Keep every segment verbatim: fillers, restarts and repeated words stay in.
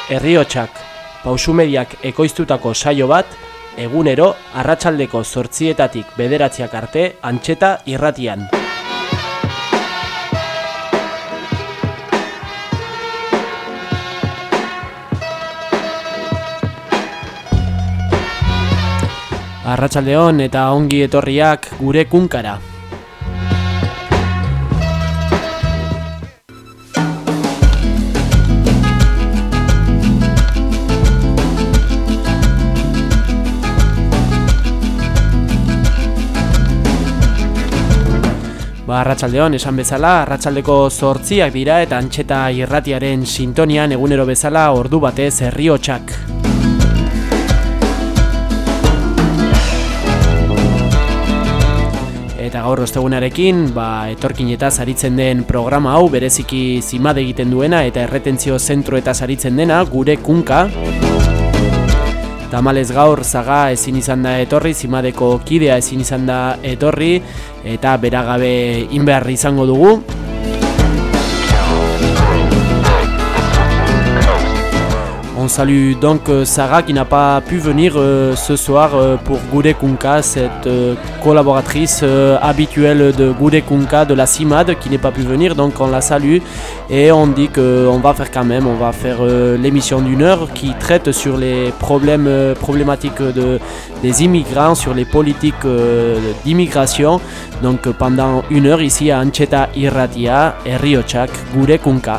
Herriotsak, Pausumediak ekoiztutako saio bat, egunero arratsaldeko zortzietatik bederatziak arte Antxeta irratian. Arratsaldeon eta ongi etorriak gure kunkara. Ba, arratsaldeon, esan bezala, arratsaldeko zortziak dira eta Antxeta irratiaren sintonian egunero bezala ordu batez Herriotsak. Eta gaur ostegunarekin, ba, etorkinetaz aritzen den programa hau bereziki zimade egiten duena eta erretentzio zentroetaz aritzen dena, gure kunka. Tamalez gaur zaga ezin izan da etorri, zimadeko kidea ezin izan da etorri, eta beragabe inbeharri izango dugu. On salue donc euh, Sarah qui n'a pas pu venir euh, ce soir euh, pour Gure Kunka, cette euh, collaboratrice euh, habituelle de Gure Kunka, de la CIMAD, qui n'est pas pu venir, donc on la salue et on dit qu'on va faire quand même, on va faire euh, l'émission d'une heure qui traite sur les problèmes euh, problématiques de, des immigrants, sur les politiques euh, d'immigration, donc euh, pendant une heure ici à Antxeta irratia, Herriotsak, Gure Kunka.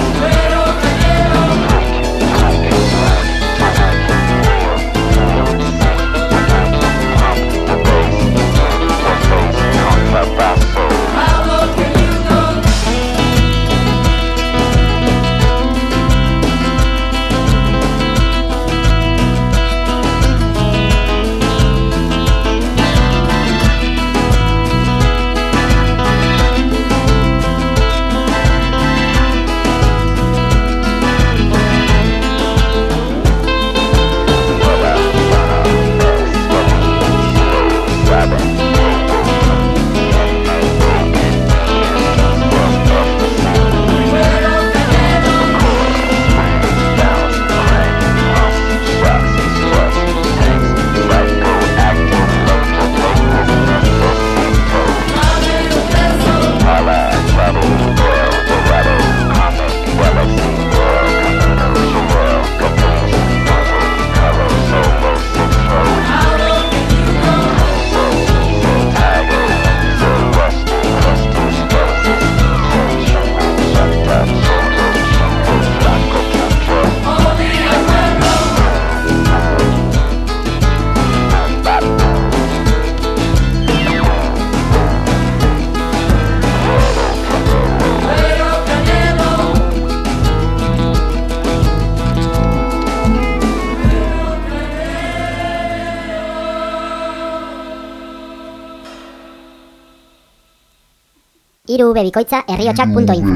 irubebikoitza herriotsak punto info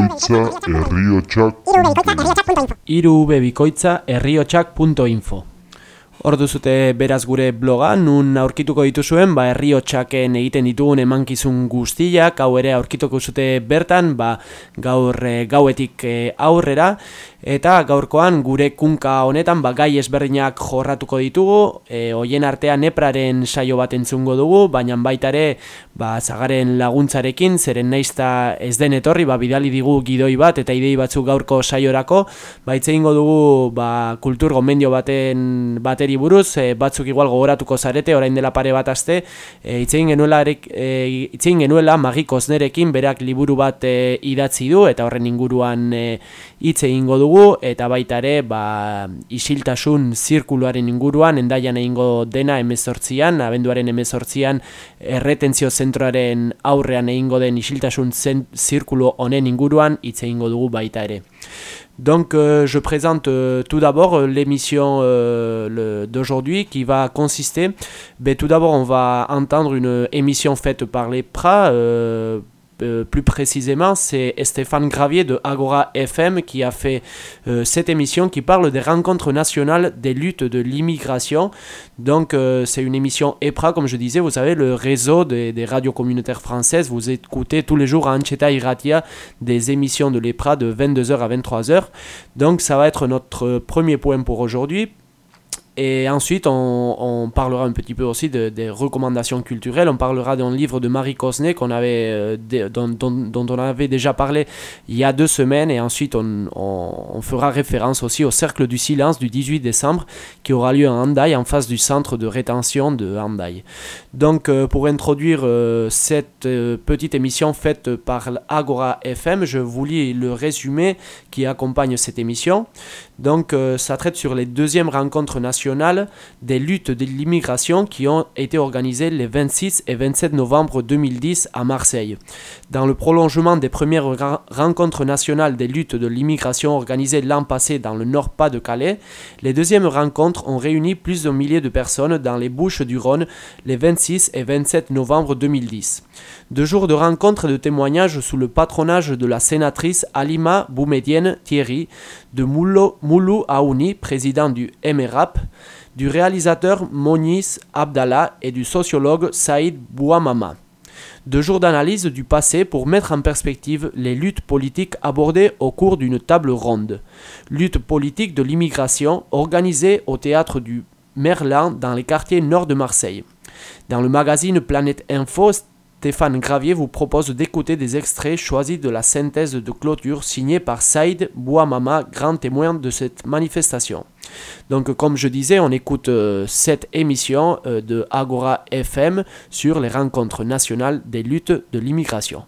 irubebikoitza herriotsak punto info. Hor duzute beraz gure bloga, nun aurkituko dituzuen, ba, Herriotsaken egiten ditugun emankizun guztiak, hau ere aurkituko zute bertan, ba, gaur e, gauetik e, aurrera, eta gaurkoan gure kunka honetan, ba, gai ezberdinak jorratuko ditugu, e, hoien artean Nepraren saio bat entzungo dugu, baina baita ere, ba, Zagaren laguntzarekin, zeren naizta ez den etorri, ba, bidali digu gidoi bat, eta idei batzuk gaurko saiorako, ba, hitz egingo dugu, ba, kultur gomendio baten bateri buruz, e, batzuk igual gogoratuko zarete, orain dela pare bat aste, e, hitz egin genuela, e, hitz egin genuela Magi Koznerekin, berak liburu bat e, idatzi du, eta horren inguruan e, hitz egingo dugu, eta baita ere, ba, isiltasun zirkuluaren inguruan, Hendaian egingo dena hemezortzian, abenduaren hemezortzian, erretentzio zentroaren aurrean egingo den isiltasun zirkulu honen inguruan, hitz egingo dugu baita ere. Donc euh, je présente euh, tout d'abord euh, l'émission euh, d'aujourd'hui qui va consister, ben, tout d'abord on va entendre une émission faite par les P R A, euh, euh, plus précisément, c'est Stéphane Gravier de Agora F M qui a fait euh, cette émission qui parle des rencontres nationales des luttes de l'immigration. Donc euh, c'est une émission E P R A, comme je disais, vous savez, le réseau des, des radios communautaires françaises. Vous écoutez tous les jours à Ancheta Iratia des émissions de l'E P R A de vingt-deux heures à vingt-trois heures. Donc ça va être notre premier point pour aujourd'hui. Et ensuite, on, on parlera un petit peu aussi de, des recommandations culturelles. On parlera d'un livre de Marie Cosnet qu'on avait, euh, de, dont, dont, dont on avait déjà parlé il y a deux semaines. Et ensuite, on, on, on fera référence aussi au Cercle du Silence du dix-huit décembre qui aura lieu à Hendaye, en face du centre de rétention de Hendaye. Donc, euh, pour introduire euh, cette euh, petite émission faite par Agora F M, je vous lis le résumé qui accompagne cette émission. Donc, euh, ça traite sur les deuxièmes rencontres nationales des luttes de l'immigration qui ont été organisées les vingt-six et vingt-sept novembre deux mille dix à Marseille. Dans le prolongement des premières ra- rencontres nationales des luttes de l'immigration organisées l'an passé dans le Nord-Pas-de-Calais, les deuxièmes rencontres ont réuni plus d'un millier de personnes dans les Bouches-du-Rhône les vingt-six et vingt-sept novembre deux mille dix. Deux jours de rencontres et de témoignages sous le patronage de la sénatrice Halima Boumedienne Thierry, de Moulou, Moulou Aouni, président du M R A P, du réalisateur Monis Abdallah et du sociologue Saïd Bouamama. Deux jours d'analyse du passé pour mettre en perspective les luttes politiques abordées au cours d'une table ronde. Lutte politique de l'immigration organisée au théâtre du Merlan dans les quartiers nord de Marseille. Dans le magazine Planète Info, Stéphane Gravier vous propose d'écouter des extraits choisis de la synthèse de clôture signée par Saïd Bouamama, grand témoin de cette manifestation. Donc comme je disais, on écoute euh, cette émission euh, de Agora F M sur les rencontres nationales des luttes de l'immigration.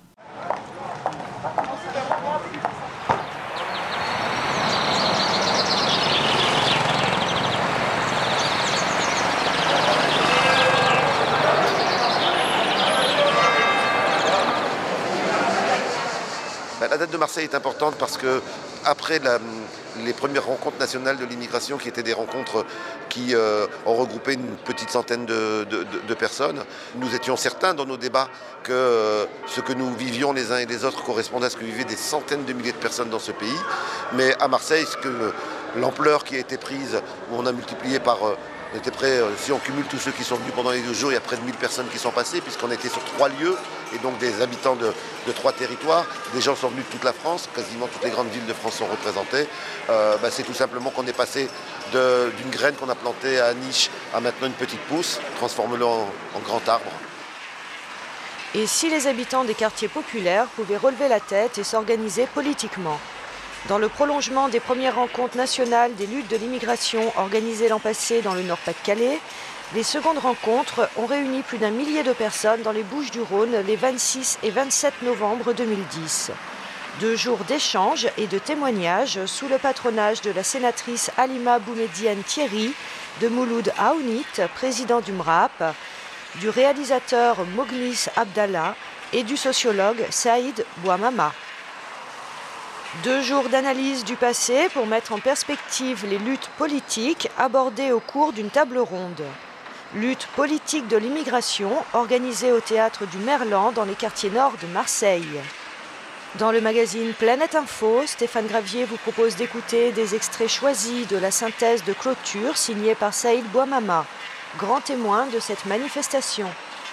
La date de Marseille est importante parce que après la, les premières rencontres nationales de l'immigration, qui étaient des rencontres qui euh, ont regroupé une petite centaine de, de, de, de personnes, nous étions certains dans nos débats que euh, ce que nous vivions les uns et les autres correspondait à ce que vivaient des centaines de milliers de personnes dans ce pays. Mais à Marseille, ce que l'ampleur qui a été prise, où on a multiplié par... Euh, On était prêt, si on cumule tous ceux qui sont venus pendant les deux jours, il y a près de mille personnes qui sont passées, puisqu'on était sur trois lieux, et donc des habitants de, de trois territoires. Des gens sont venus de toute la France, quasiment toutes les grandes villes de France sont représentées. Euh, bah, c'est tout simplement qu'on est passé de, d'une graine qu'on a plantée à niche à maintenant une petite pousse, transforme-le en, en grand arbre. Et si les habitants des quartiers populaires pouvaient relever la tête et s'organiser politiquement ? Dans le prolongement des premières rencontres nationales des luttes de l'immigration organisées l'an passé dans le Nord-Pas-de-Calais, les secondes rencontres ont réuni plus d'un millier de personnes dans les Bouches-du-Rhône les vingt-six et vingt-sept novembre deux mille dix. Deux jours d'échanges et de témoignages sous le patronage de la sénatrice Halima Boumedienne Thierry, de Mouloud Aounit, président du M R A P, du réalisateur Mognis Abdallah et du sociologue Saïd Bouamama. Deux jours d'analyse du passé pour mettre en perspective les luttes politiques abordées au cours d'une table ronde. Lutte politique de l'immigration organisée au théâtre du Merlan dans les quartiers nord de Marseille. Dans le magazine Planète Info, Stéphane Gravier vous propose d'écouter des extraits choisis de la synthèse de clôture signée par Saïd Bouamama, grand témoin de cette manifestation.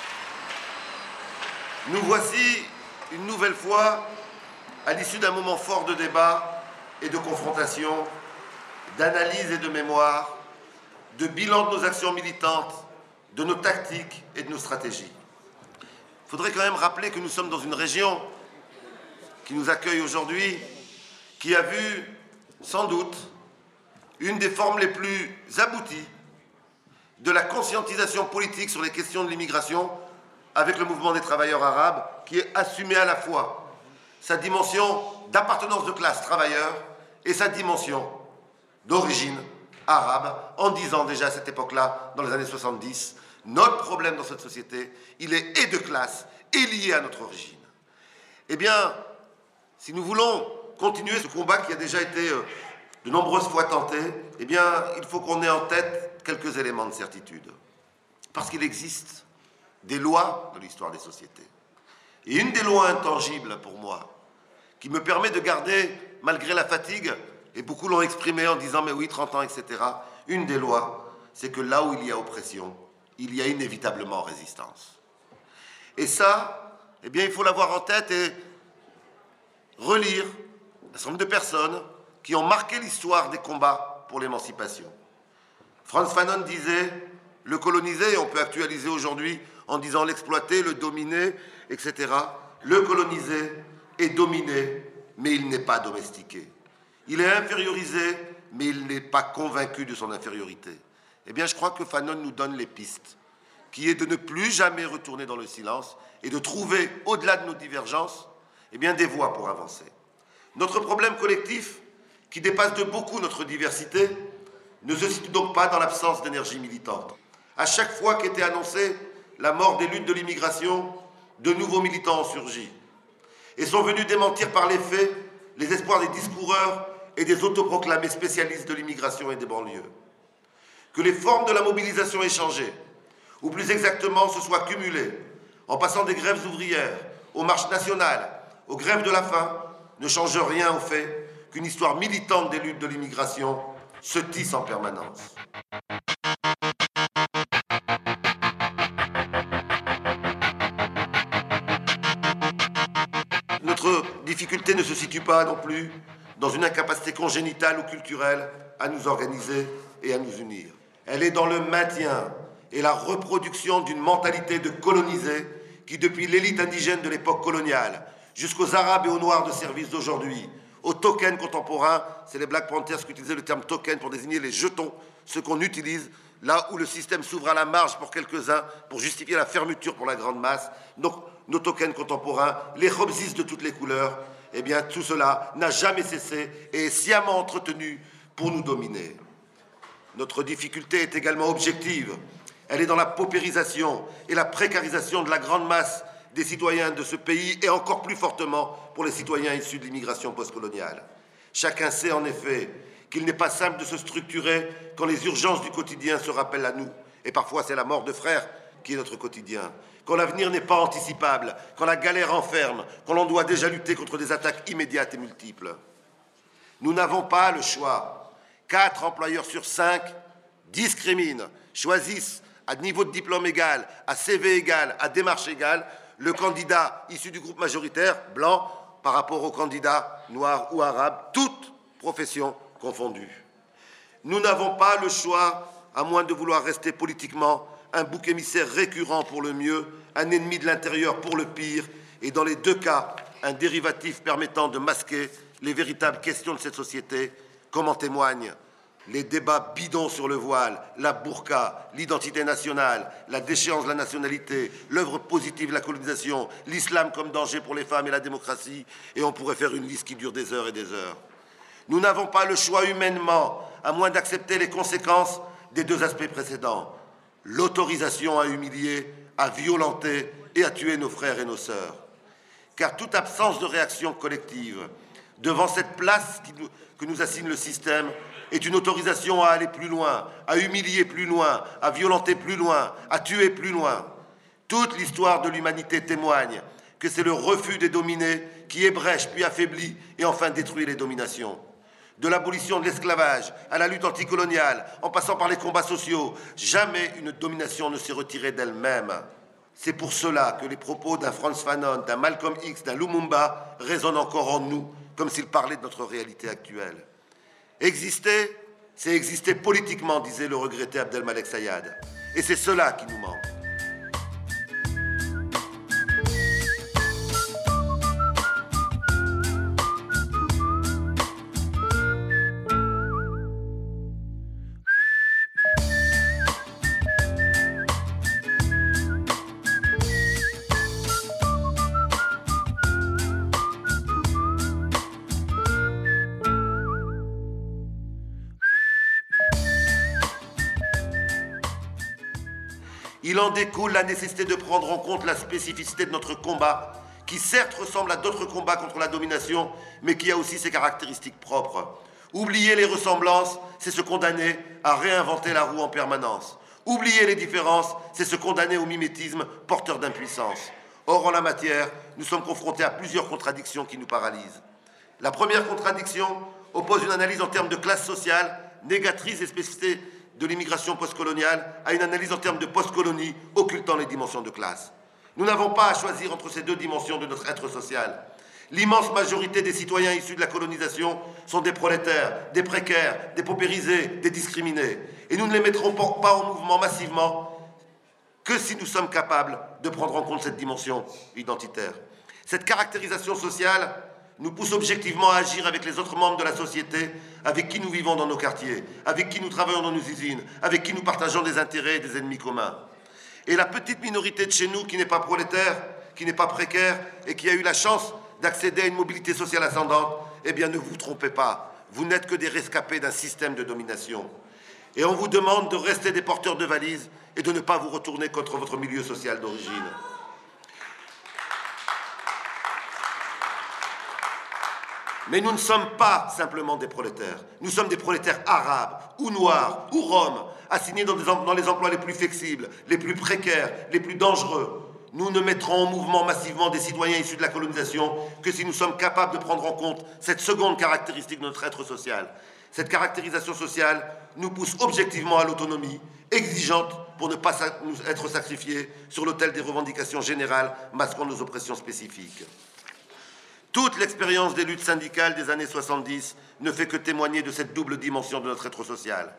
Nous voici une nouvelle fois à l'issue d'un moment fort de débat et de confrontation, d'analyse et de mémoire, de bilan de nos actions militantes, de nos tactiques et de nos stratégies. Il faudrait quand même rappeler que nous sommes dans une région qui nous accueille aujourd'hui, qui a vu, sans doute, une des formes les plus abouties de la conscientisation politique sur les questions de l'immigration avec le mouvement des travailleurs arabes, qui est assumé à la fois sa dimension d'appartenance de classe travailleur et sa dimension d'origine arabe, en disant déjà à cette époque-là, dans les années soixante-dix, notre problème dans cette société, il est et de classe et lié à notre origine. Eh bien, si nous voulons continuer ce combat qui a déjà été euh, de nombreuses fois tenté, eh bien, il faut qu'on ait en tête quelques éléments de certitude. Parce qu'il existe des lois de l'histoire des sociétés. Et une des lois intangibles pour moi, qui me permet de garder, malgré la fatigue, et beaucoup l'ont exprimé en disant « mais oui, trente ans, et cetera » Une des lois, c'est que là où il y a oppression, il y a inévitablement résistance. Et ça, eh bien, il faut l'avoir en tête et relire un certain nombre de personnes qui ont marqué l'histoire des combats pour l'émancipation. Frantz Fanon disait « le coloniser », on peut actualiser aujourd'hui en disant l'exploiter, le dominer, et cetera. Le coloniser est dominé, mais il n'est pas domestiqué. Il est infériorisé, mais il n'est pas convaincu de son infériorité. Eh bien, je crois que Fanon nous donne les pistes, qui est de ne plus jamais retourner dans le silence et de trouver, au-delà de nos divergences, eh bien, des voies pour avancer. Notre problème collectif, qui dépasse de beaucoup notre diversité, ne se situe donc pas dans l'absence d'énergie militante. À chaque fois qu'était annoncée la mort des luttes de l'immigration, de nouveaux militants ont surgi et sont venus démentir par les faits les espoirs des discoureurs et des autoproclamés spécialistes de l'immigration et des banlieues. Que les formes de la mobilisation aient changé, ou plus exactement se soient cumulées, en passant des grèves ouvrières aux marches nationales, aux grèves de la faim, ne change rien au fait qu'une histoire militante des luttes de l'immigration se tisse en permanence. Notre difficulté ne se situe pas non plus dans une incapacité congénitale ou culturelle à nous organiser et à nous unir. Elle est dans le maintien et la reproduction d'une mentalité de colonisés qui, depuis l'élite indigène de l'époque coloniale jusqu'aux Arabes et aux Noirs de service d'aujourd'hui, aux tokens contemporains, c'est les Black Panthers qui utilisaient le terme token pour désigner les jetons, ceux qu'on utilise là où le système s'ouvre à la marge pour quelques-uns, pour justifier la fermeture pour la grande masse. Donc, nos tokens contemporains, les robsistes de toutes les couleurs, eh bien, tout cela n'a jamais cessé et est sciemment entretenu pour nous dominer. Notre difficulté est également objective. Elle est dans la paupérisation et la précarisation de la grande masse des citoyens de ce pays et encore plus fortement pour les citoyens issus de l'immigration postcoloniale. Chacun sait en effet qu'il n'est pas simple de se structurer quand les urgences du quotidien se rappellent à nous. Et parfois c'est la mort de frères qui est notre quotidien. Quand l'avenir n'est pas anticipable, quand la galère enferme, quand l'on doit déjà lutter contre des attaques immédiates et multiples. Nous n'avons pas le choix. Quatre employeurs sur cinq discriminent, choisissent à niveau de diplôme égal, à C V égal, à démarche égale, le candidat issu du groupe majoritaire, blanc, par rapport au candidat noir ou arabe, toutes professions confondues. Nous n'avons pas le choix, à moins de vouloir rester politiquement un bouc émissaire récurrent pour le mieux, un ennemi de l'intérieur pour le pire, et dans les deux cas, un dérivatif permettant de masquer les véritables questions de cette société, comme en témoignent les débats bidons sur le voile, la burqa, l'identité nationale, la déchéance de la nationalité, l'œuvre positive de la colonisation, l'islam comme danger pour les femmes et la démocratie, et on pourrait faire une liste qui dure des heures et des heures. Nous n'avons pas le choix humainement, à moins d'accepter les conséquences des deux aspects précédents. L'autorisation à humilier, à violenter et à tuer nos frères et nos sœurs. Car toute absence de réaction collective devant cette place qui nous, que nous assigne le système est une autorisation à aller plus loin, à humilier plus loin, à violenter plus loin, à tuer plus loin. Toute l'histoire de l'humanité témoigne que c'est le refus des dominés qui ébrèche puis affaiblit et enfin détruit les dominations. De l'abolition de l'esclavage à la lutte anticoloniale, en passant par les combats sociaux, jamais une domination ne s'est retirée d'elle-même. C'est pour cela que les propos d'un Frantz Fanon, d'un Malcolm X, d'un Lumumba résonnent encore en nous, comme s'ils parlaient de notre réalité actuelle. Exister, c'est exister politiquement, disait le regretté Abdelmalek Sayad. Et c'est cela qui nous manque. Il en découle la nécessité de prendre en compte la spécificité de notre combat, qui certes ressemble à d'autres combats contre la domination, mais qui a aussi ses caractéristiques propres. Oublier les ressemblances, c'est se condamner à réinventer la roue en permanence. Oublier les différences, c'est se condamner au mimétisme porteur d'impuissance. Or, en la matière, nous sommes confrontés à plusieurs contradictions qui nous paralysent. La première contradiction oppose une analyse en termes de classe sociale, négatrice et spécificité de l'immigration postcoloniale, à une analyse en termes de postcolonie, occultant les dimensions de classe. Nous n'avons pas à choisir entre ces deux dimensions de notre être social. L'immense majorité des citoyens issus de la colonisation sont des prolétaires, des précaires, des paupérisés, des discriminés. Et nous ne les mettrons pas en mouvement massivement que si nous sommes capables de prendre en compte cette dimension identitaire. Cette caractérisation sociale nous pousse objectivement à agir avec les autres membres de la société, avec qui nous vivons dans nos quartiers, avec qui nous travaillons dans nos usines, avec qui nous partageons des intérêts et des ennemis communs. Et la petite minorité de chez nous qui n'est pas prolétaire, qui n'est pas précaire et qui a eu la chance d'accéder à une mobilité sociale ascendante, eh bien ne vous trompez pas, vous n'êtes que des rescapés d'un système de domination. Et on vous demande de rester des porteurs de valises et de ne pas vous retourner contre votre milieu social d'origine. Mais nous ne sommes pas simplement des prolétaires. Nous sommes des prolétaires arabes, ou noirs, ou roms, assignés dans, des, dans les emplois les plus flexibles, les plus précaires, les plus dangereux. Nous ne mettrons en mouvement massivement des citoyens issus de la colonisation que si nous sommes capables de prendre en compte cette seconde caractéristique de notre être social. Cette caractérisation sociale nous pousse objectivement à l'autonomie, exigeante pour ne pas être sacrifiés sur l'autel des revendications générales masquant nos oppressions spécifiques. Toute l'expérience des luttes syndicales des années soixante-dix ne fait que témoigner de cette double dimension de notre être social.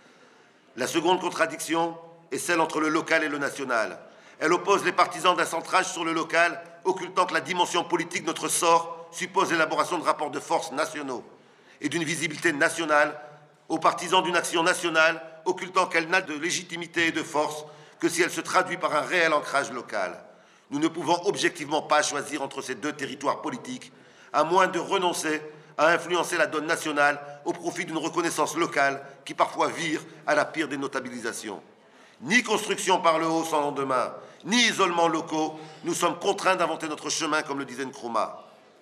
La seconde contradiction est celle entre le local et le national. Elle oppose les partisans d'un centrage sur le local, occultant que la dimension politique de notre sort suppose l'élaboration de rapports de force nationaux et d'une visibilité nationale, aux partisans d'une action nationale, occultant qu'elle n'a de légitimité et de force que si elle se traduit par un réel ancrage local. Nous ne pouvons objectivement pas choisir entre ces deux territoires politiques, à moins de renoncer à influencer la donne nationale au profit d'une reconnaissance locale qui parfois vire à la pire des notabilisations. Ni construction par le haut sans lendemain, ni isolement locaux, nous sommes contraints d'inventer notre chemin, comme le disait Nkrumah.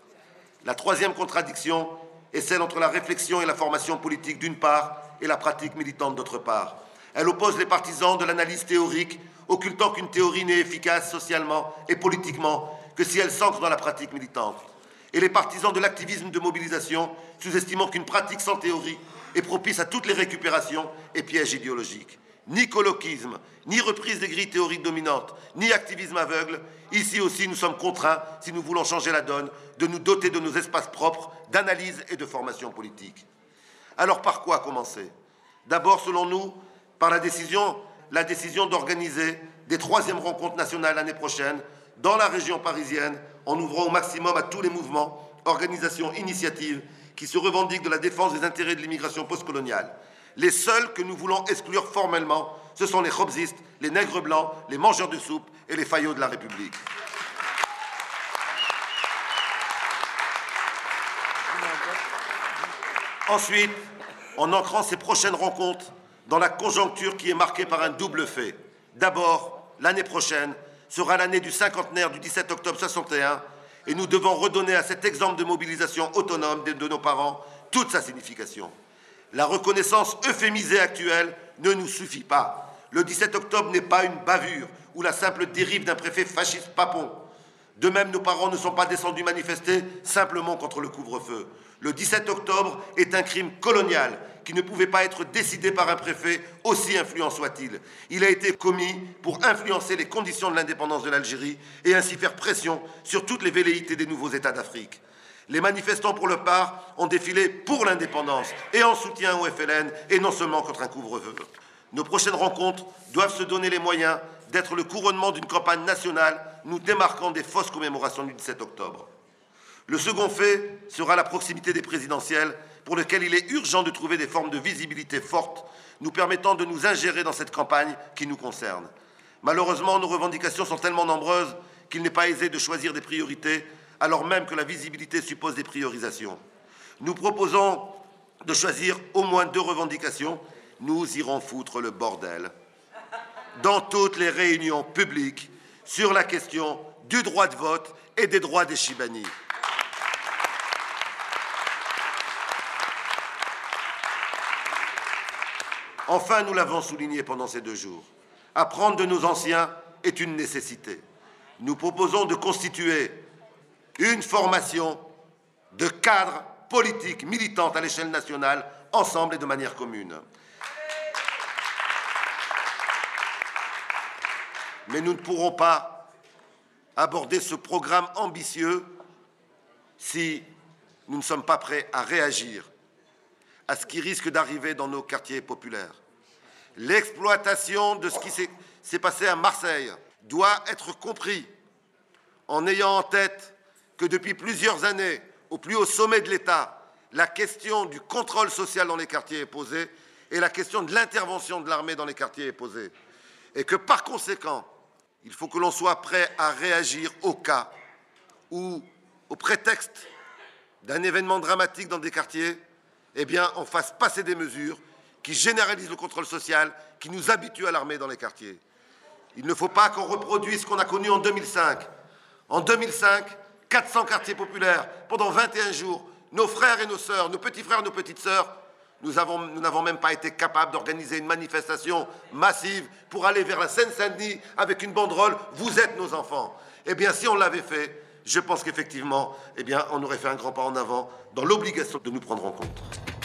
La troisième contradiction est celle entre la réflexion et la formation politique d'une part et la pratique militante d'autre part. Elle oppose les partisans de l'analyse théorique, occultant qu'une théorie n'est efficace socialement et politiquement que si elle s'ancre dans la pratique militante, et les partisans de l'activisme de mobilisation, sous-estimant qu'une pratique sans théorie est propice à toutes les récupérations et pièges idéologiques. Ni colloquisme, ni reprise des grilles théoriques dominantes, ni activisme aveugle. Ici aussi, nous sommes contraints, si nous voulons changer la donne, de nous doter de nos espaces propres d'analyse et de formation politique. Alors par quoi commencer? D'abord, selon nous, par la décision, la décision d'organiser des troisièmes rencontres nationales l'année prochaine dans la région parisienne, en ouvrant au maximum à tous les mouvements, organisations, initiatives qui se revendiquent de la défense des intérêts de l'immigration postcoloniale. Les seuls que nous voulons exclure formellement, ce sont les khobzistes, les nègres blancs, les mangeurs de soupe et les faillots de la République. Ensuite, en ancrant ces prochaines rencontres dans la conjoncture qui est marquée par un double fait. D'abord, l'année prochaine sera l'année du cinquantenaire du dix-sept octobre soixante et un et nous devons redonner à cet exemple de mobilisation autonome de, de nos parents toute sa signification. La reconnaissance euphémisée actuelle ne nous suffit pas. Le dix-sept octobre n'est pas une bavure ou la simple dérive d'un préfet fasciste papon. De même, nos parents ne sont pas descendus manifester simplement contre le couvre-feu. Le dix-sept octobre est un crime colonial qui ne pouvait pas être décidé par un préfet, aussi influent soit-il. Il a été commis pour influencer les conditions de l'indépendance de l'Algérie et ainsi faire pression sur toutes les velléités des nouveaux États d'Afrique. Les manifestants, pour leur part, ont défilé pour l'indépendance et en soutien au F L N et non seulement contre un couvre-feu. Nos prochaines rencontres doivent se donner les moyens d'être le couronnement d'une campagne nationale nous démarquant des fausses commémorations du dix-sept octobre. Le second fait sera la proximité des présidentielles, pour lequel il est urgent de trouver des formes de visibilité fortes, nous permettant de nous ingérer dans cette campagne qui nous concerne. Malheureusement, nos revendications sont tellement nombreuses qu'il n'est pas aisé de choisir des priorités, alors même que la visibilité suppose des priorisations. Nous proposons de choisir au moins deux revendications. Nous irons foutre le bordel dans toutes les réunions publiques sur la question du droit de vote et des droits des Chibani. Enfin, nous l'avons souligné pendant ces deux jours, apprendre de nos anciens est une nécessité. nous proposons de constituer une formation de cadres politiques militantes à l'échelle nationale, ensemble et de manière commune. Mais nous ne pourrons pas aborder ce programme ambitieux si nous ne sommes pas prêts à réagir à ce qui risque d'arriver dans nos quartiers populaires. L'exploitation de ce qui s'est passé à Marseille doit être compris en ayant en tête que depuis plusieurs années, au plus haut sommet de l'État, la question du contrôle social dans les quartiers est posée et la question de l'intervention de l'armée dans les quartiers est posée. Et que par conséquent, il faut que l'on soit prêt à réagir au cas où, au prétexte d'un événement dramatique dans des quartiers, eh bien, on fasse passer des mesures qui généralisent le contrôle social, qui nous habituent à l'armée dans les quartiers. Il ne faut pas qu'on reproduise ce qu'on a connu en deux mille cinq. En deux mille cinq, quatre cents quartiers populaires, pendant vingt et un jours, nos frères et nos sœurs, nos petits frères et nos petites sœurs, nous avons, nous n'avons même pas été capables d'organiser une manifestation massive pour aller vers la Seine-Saint-Denis avec une banderole « Vous êtes nos enfants ». Eh bien, si on l'avait fait, je pense qu'effectivement, eh bien, on aurait fait un grand pas en avant dans l'obligation de nous prendre en compte.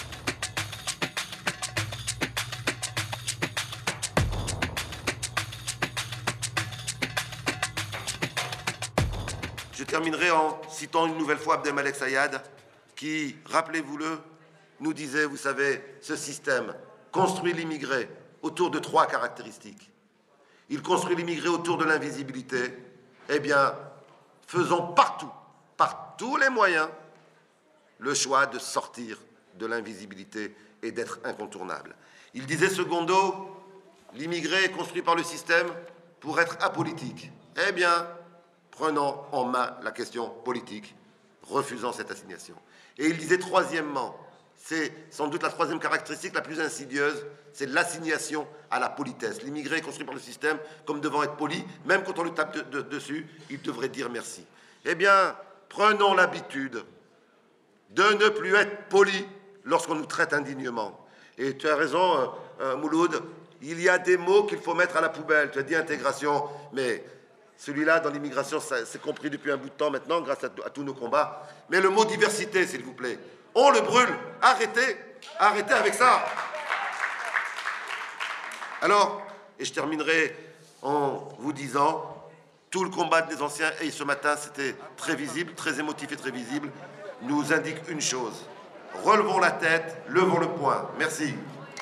Je terminerai en citant une nouvelle fois Abdelmalek Sayad, qui, rappelez-vous-le, nous disait, vous savez, ce système construit l'immigré autour de trois caractéristiques. Il construit l'immigré autour de l'invisibilité. Eh bien, faisons partout, par tous les moyens, le choix de sortir de l'invisibilité et d'être incontournable. Il disait, secondo, l'immigré est construit par le système pour être apolitique. Eh bien, prenons en main la question politique, refusant cette assignation. Et il disait, troisièmement, c'est sans doute la troisième caractéristique la plus insidieuse, c'est l'assignation à la politesse. L'immigré est construit par le système comme devant être poli, même quand on lui tape de, de, dessus, il devrait dire merci. Eh bien, prenons l'habitude de ne plus être poli lorsqu'on nous traite indignement. Et tu as raison, euh, euh, Mouloud, il y a des mots qu'il faut mettre à la poubelle. Tu as dit intégration, mais celui-là, dans l'immigration, c'est compris depuis un bout de temps maintenant, grâce à, à tous nos combats. Mais le mot diversité, s'il vous plaît, on le brûle. Arrêtez, arrêtez avec ça. Alors, et je terminerai en vous disant, tout le combat des anciens, et ce matin c'était très visible, très émotif et très visible, nous indique une chose. Relevons la tête, levons le poing. Merci.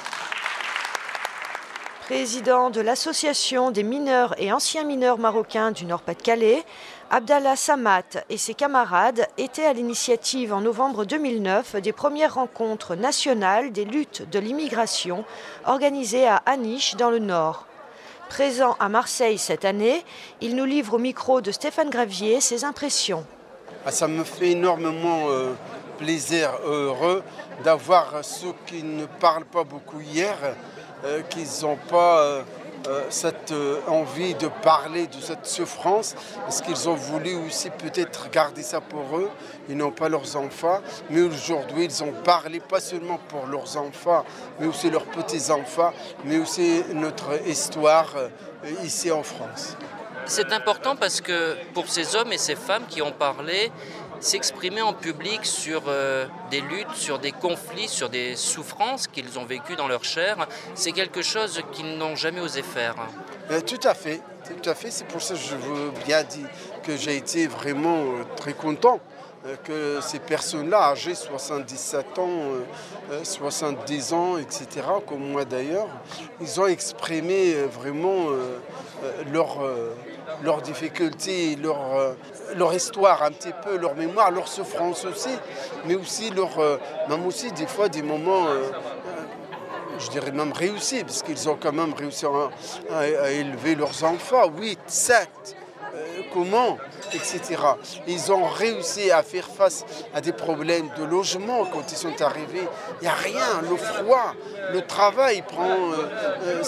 Président de l'Association des mineurs et anciens mineurs marocains du Nord-Pas-de-Calais, Abdallah Sammat et ses camarades étaient à l'initiative en novembre deux mille neuf des premières rencontres nationales des luttes de l'immigration organisées à Aniche dans le Nord. Présent à Marseille cette année, il nous livre au micro de Stéphane Gravier ses impressions. Ah, ça me fait énormément euh, plaisir, heureux d'avoir ceux qui ne parlent pas beaucoup hier, euh, qui n'ont pas euh, euh, cette euh, envie de parler de cette souffrance, parce qu'ils ont voulu aussi peut-être garder ça pour eux, ils n'ont pas leurs enfants, mais aujourd'hui ils ont parlé pas seulement pour leurs enfants, mais aussi leurs petits-enfants, mais aussi notre histoire euh, ici en France. C'est important parce que pour ces hommes et ces femmes qui ont parlé, s'exprimer en public sur euh, des luttes, sur des conflits, sur des souffrances qu'ils ont vécues dans leur chair, c'est quelque chose qu'ils n'ont jamais osé faire. Euh, tout à fait, tout à fait. C'est pour ça que je veux bien dire que j'ai été vraiment euh, très content euh, que ces personnes-là, âgées soixante-dix-sept ans, euh, soixante-dix ans, et cetera, comme moi d'ailleurs, ils ont exprimé euh, vraiment euh, euh, leur... Euh, leurs difficultés, leur, euh, leur histoire un petit peu, leur mémoire, leur souffrance aussi, mais aussi leur, euh, même aussi des fois des moments, euh, euh, je dirais même réussis, parce qu'ils ont quand même réussi à, à, à élever leurs enfants, huit, sept, euh, comment, et cetera. Ils ont réussi à faire face à des problèmes de logement quand ils sont arrivés. Il n'y a rien, le froid, le travail prend euh, euh,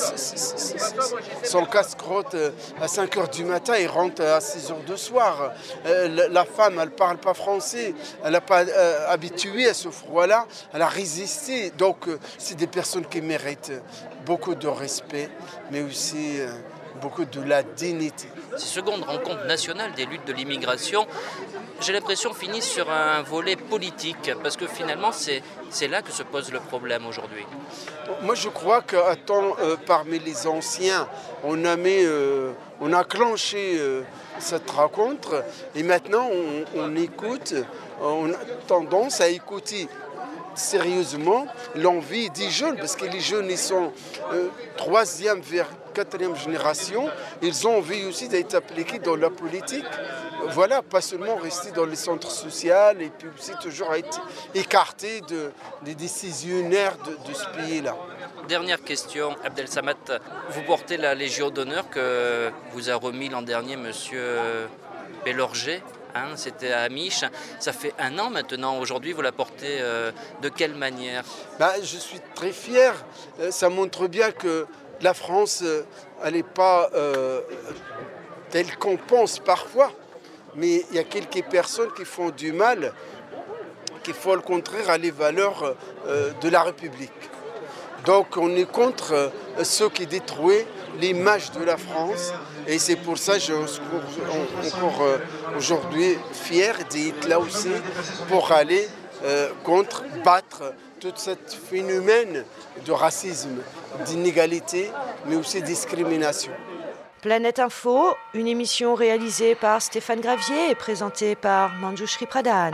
son casse-croûte à cinq heures du matin et rentre à six heures du soir. Euh, la femme, elle ne parle pas français, elle n'est pas euh, habituée à ce froid-là, elle a résisté. Donc, euh, c'est des personnes qui méritent beaucoup de respect, mais aussi euh, beaucoup de la dignité. Ces secondes rencontres nationales des luttes de l'immigration, j'ai l'impression finissent sur un volet politique, parce que finalement c'est, c'est là que se pose le problème aujourd'hui. Moi je crois que attends, euh, parmi les anciens, on a, mis, euh, on a clenché euh, cette rencontre et maintenant on, on écoute, on a tendance à écouter sérieusement l'envie des jeunes, parce que les jeunes ils sont euh, troisième vers quatrième génération, ils ont envie aussi d'être appliqués dans la politique. Voilà, pas seulement rester dans les centres sociaux et puis aussi toujours être écartés de, des décisionnaires de, de ce pays-là. Dernière question, Abdel Samad, vous portez la Légion d'honneur que vous a remis l'an dernier monsieur Bélorgé. Hein, c'était à Amiche. Ça fait un an maintenant. Aujourd'hui, vous la portez euh, de quelle manière ? Ben, je suis très fier. Ça montre bien que la France, elle n'est pas euh, telle qu'on pense parfois. Mais il y a quelques personnes qui font du mal, qui font le contraire à les valeurs euh, de la République. Donc on est contre euh, ceux qui détruisent l'image de la France. Et c'est pour ça que je suis encore euh, aujourd'hui fier d'être là aussi pour aller euh, contre, battre tout ce phénomène de racisme, d'inégalité, mais aussi de discrimination. Planète Info, une émission réalisée par Stéphane Gravier et présentée par Manjushri Pradhan.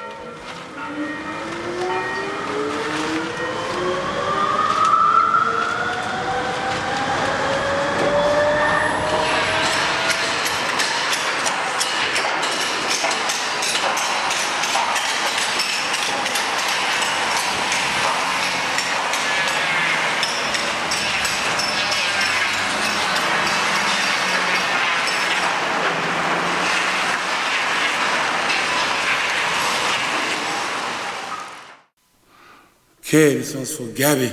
Okay, this one's for Gabby.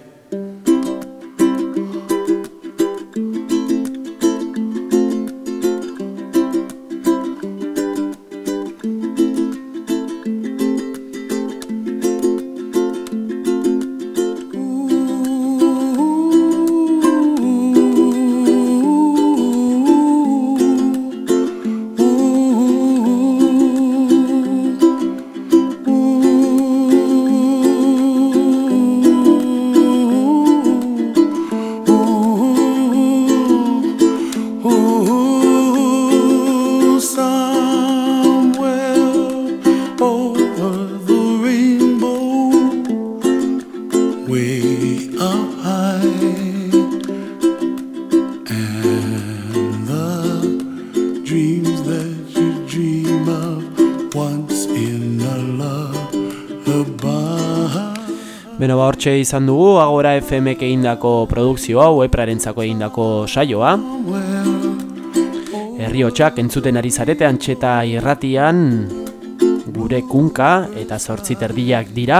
Beno, ba, hortxe izan dugu, Agora F Mek egindako produkzioa, Weprarentzako egindako saioa. Herriotsak entzuten ari zarete Antxeta irratian, gure kunka eta zortzi terdiak dira.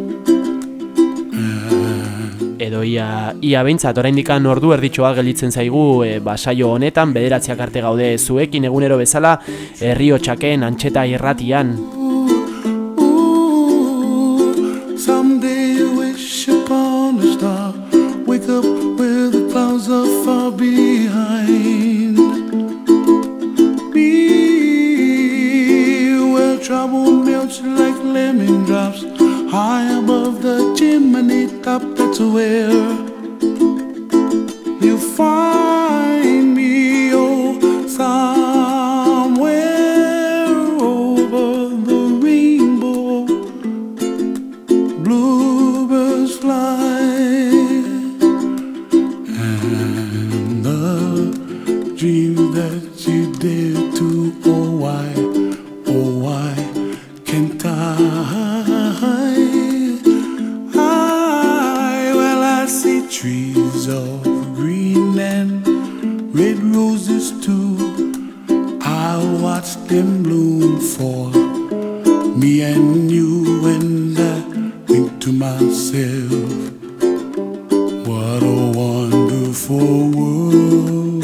Edo ia, ia behintzat, oraindikan ordu erditxoa gelditzen zaigu e, ba, saio honetan, bederatziak arte gaude zuekin egunero bezala, Herriotsaken Antxeta irratian. Upon a star, wake up where the clouds are far behind me, where trouble melts like lemon drops high above the chimney top. That's where you find me, oh, somewhere over the rainbow. Bluebirds fly, and the dreams that you dare to, oh why, oh why can't I? I, well I see trees of green and red roses too. I watch them bloom for me and you, and I think to myself, what a wonderful world.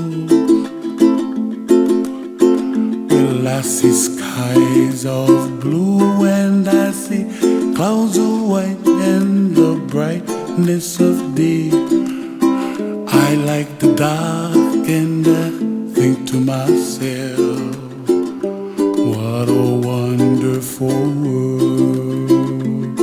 Well, I see skies of blue and I see clouds of white and the brightness of day. I like the dark to myself, what a wonderful world.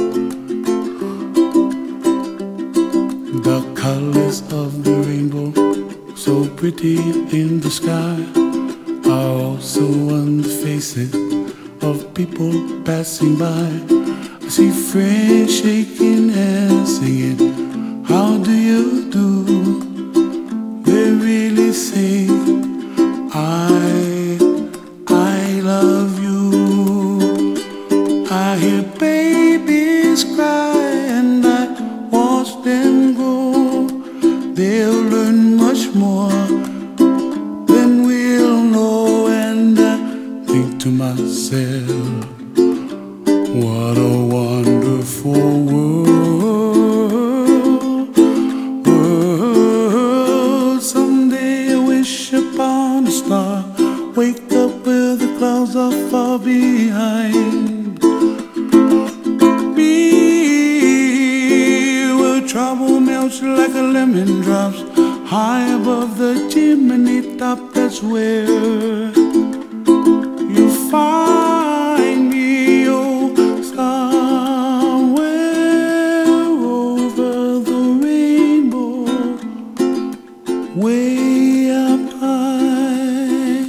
The colors of the rainbow, so pretty in the sky, are also on the faces of people passing by. I see friends shaking hands, singing, how do you do? They really say, I, I love you. I hear babies cry and I watch them grow. They'll learn much more than we'll know. And I think to myself, what a wonderful world, world. Someday I wish upon a star, wake up where the clouds are far behind me, where trouble melts like a lemon drops high above the chimney top. That's where you find me, oh, somewhere over the rainbow, way up high.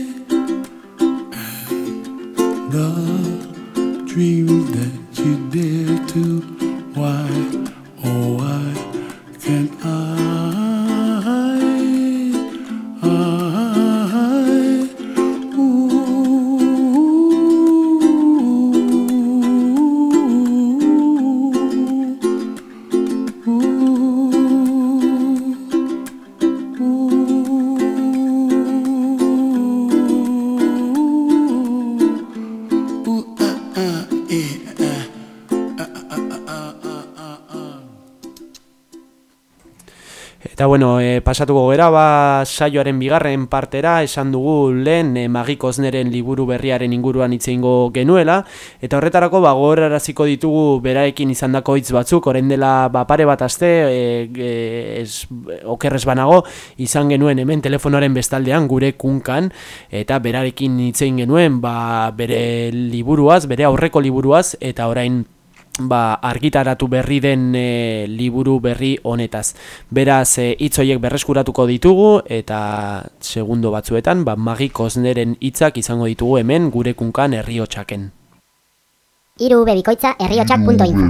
And the dreams that you dare to, why, oh, why can't I? I, ooh, Eta bueno, e, pasatuko gera ba saioaren bigarren partera, esan dugu lehen e, Magi Kozneren liburu berriaren inguruan hitz egingo genuela, eta horretarako ba gogoraraziko ditugu beraekin izandako hitz batzuk. Orain dela ba pare bat aste, e, e, ez, okerrez banago, izan genuen hemen telefonoaren bestaldean gure kunkan, eta berarekin hitz egin genuen ba bere liburuaz, bere aurreko liburuaz, eta orain ba argitaratu berri den e, liburu berri honetaz. Beraz, hitz e, horiek berreskuratuko ditugu eta segundo batzuetan ba Magi Kozneren hitzak izango ditugu hemen gure kunkan Herriotsaken. Hiru bebikoitza herriotsak punto info.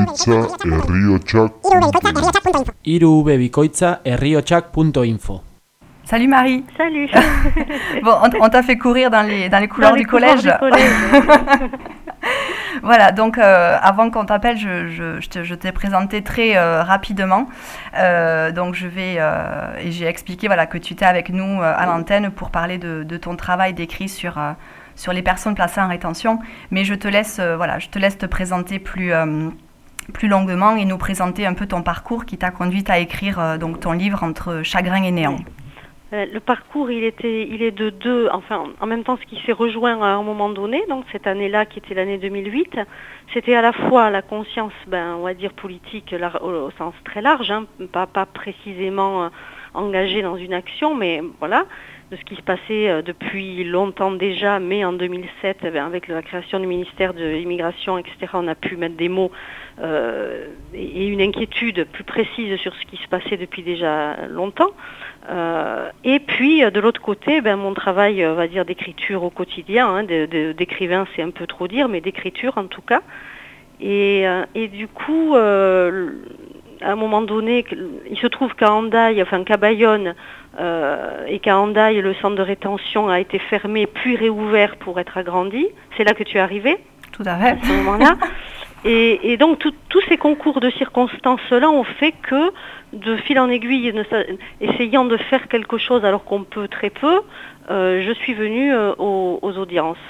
Hiru bebikoitza herriotsak punto info. Salut Marie. Salut. Bon, on, on t'a fait courir dans les, dans les couloirs, dans les du, collège. du collège. Voilà, donc euh, avant qu'on t'appelle, je, je, je, te, je t'ai présenté très euh, rapidement. Euh, donc je vais, euh, et j'ai expliqué voilà, que tu étais avec nous euh, à l'antenne pour parler de, de ton travail d'écrit sur, euh, sur les personnes placées en rétention. Mais je te laisse, euh, voilà, je te laisse te présenter plus, euh, plus longuement et nous présenter un peu ton parcours qui t'a conduite à écrire euh, donc ton livre Entre chagrin et néant. Le parcours, il était, il est de deux, enfin, en même temps, ce qui s'est rejoint à un moment donné, donc cette année-là, qui était l'année deux mille huit, c'était à la fois la conscience, ben, on va dire politique, au, au sens très large, hein, pas, pas précisément euh, engagée dans une action, mais voilà, de ce qui se passait euh, depuis longtemps déjà, mais en deux mille sept, eh bien, avec la création du ministère de l'immigration, et cetera, on a pu mettre des mots euh, et, et une inquiétude plus précise sur ce qui se passait depuis déjà longtemps. Euh, et puis de l'autre côté, ben, mon travail, on va dire, d'écriture au quotidien, hein, de, de, d'écrivain c'est un peu trop dire, mais d'écriture en tout cas. Et, euh, et du coup, euh, à un moment donné, il se trouve qu'à Hendaye, enfin qu'à Bayonne, euh, et qu'à Hendaye, le centre de rétention a été fermé puis réouvert pour être agrandi. C'est là que tu es arrivé. Tout à fait. À ce moment-là. Et, et donc tout, tous ces concours de circonstances-là ont fait que, de fil en aiguille, essayant de faire quelque chose alors qu'on peut très peu, euh, je suis venue euh, aux, aux audiences.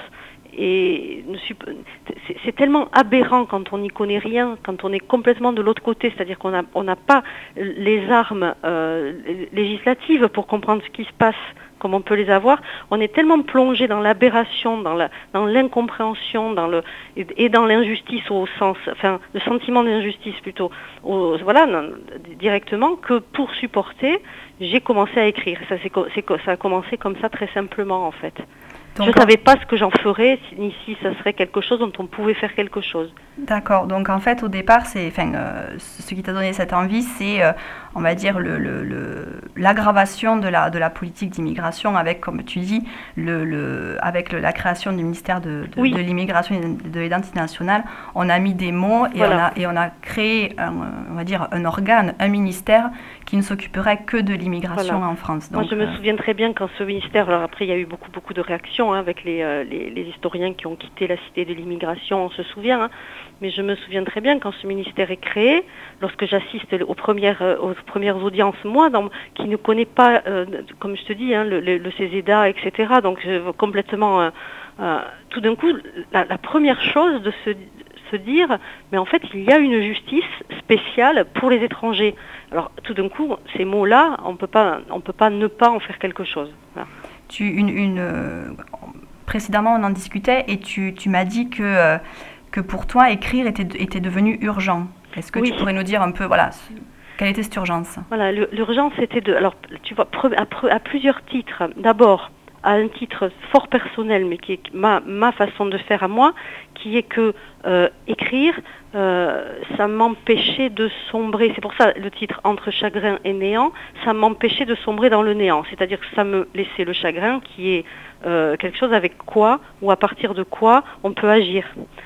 et ne suis, c'est, c'est tellement aberrant quand on n'y connaît rien, quand on est complètement de l'autre côté, c'est-à-dire qu'on n'a on n'a pas les armes euh, législatives pour comprendre ce qui se passe comme on peut les avoir. On est tellement plongé dans l'aberration, dans, la, dans l'incompréhension, dans le, et, et dans l'injustice au sens, enfin, le sentiment d'injustice plutôt, au, voilà, non, directement, que pour supporter, j'ai commencé à écrire. Ça, c'est, c'est, ça a commencé comme ça très simplement en fait. Donc, je ne savais pas ce que j'en ferais, ni si ça serait quelque chose dont on pouvait faire quelque chose. D'accord, donc en fait au départ, c'est, enfin, euh, ce qui t'a donné cette envie, c'est, euh, on va dire, le, le, le, l'aggravation de la, de la politique d'immigration avec, comme tu dis, le, le, avec le, la création du ministère de, de, oui. de l'immigration et de l'identité nationale. On a mis des mots et, voilà. on, a, et on a créé, un, on va dire, un organe, un ministère qui ne s'occuperait que de l'immigration voilà. en France. Donc, Moi, je me euh... souviens très bien quand ce ministère, alors après il y a eu beaucoup, beaucoup de réactions hein, avec les, euh, les, les historiens qui ont quitté la cité de l'immigration, on se souvient, hein, mais je me souviens très bien quand ce ministère est créé, lorsque j'assiste aux premières, euh, aux premières audiences, moi, dans, qui ne connais pas, euh, comme je te dis, hein, le, le, le C E S E D A, et cetera, donc je, complètement, euh, euh, tout d'un coup, la, la première chose de se, se dire, mais en fait, il y a une justice spéciale pour les étrangers. Alors, tout d'un coup, ces mots-là, on peut pas, on peut pas ne pas en faire quelque chose. Voilà. Tu, une, une, euh, précédemment, on en discutait et tu, tu m'as dit que, euh, que pour toi, écrire était, était devenu urgent. Est-ce que oui. tu pourrais nous dire un peu, voilà, quelle était cette urgence ? Voilà, l'urgence était de, alors, tu vois, à, à plusieurs titres. D'abord, à un titre fort personnel, mais qui est ma, ma façon de faire à moi, qui est que euh, écrire, euh, ça m'empêchait de sombrer, c'est pour ça le titre « Entre chagrin et néant », ça m'empêchait de sombrer dans le néant, c'est-à-dire que ça me laissait le chagrin qui est euh, quelque chose avec quoi, ou à partir de quoi, on peut agir.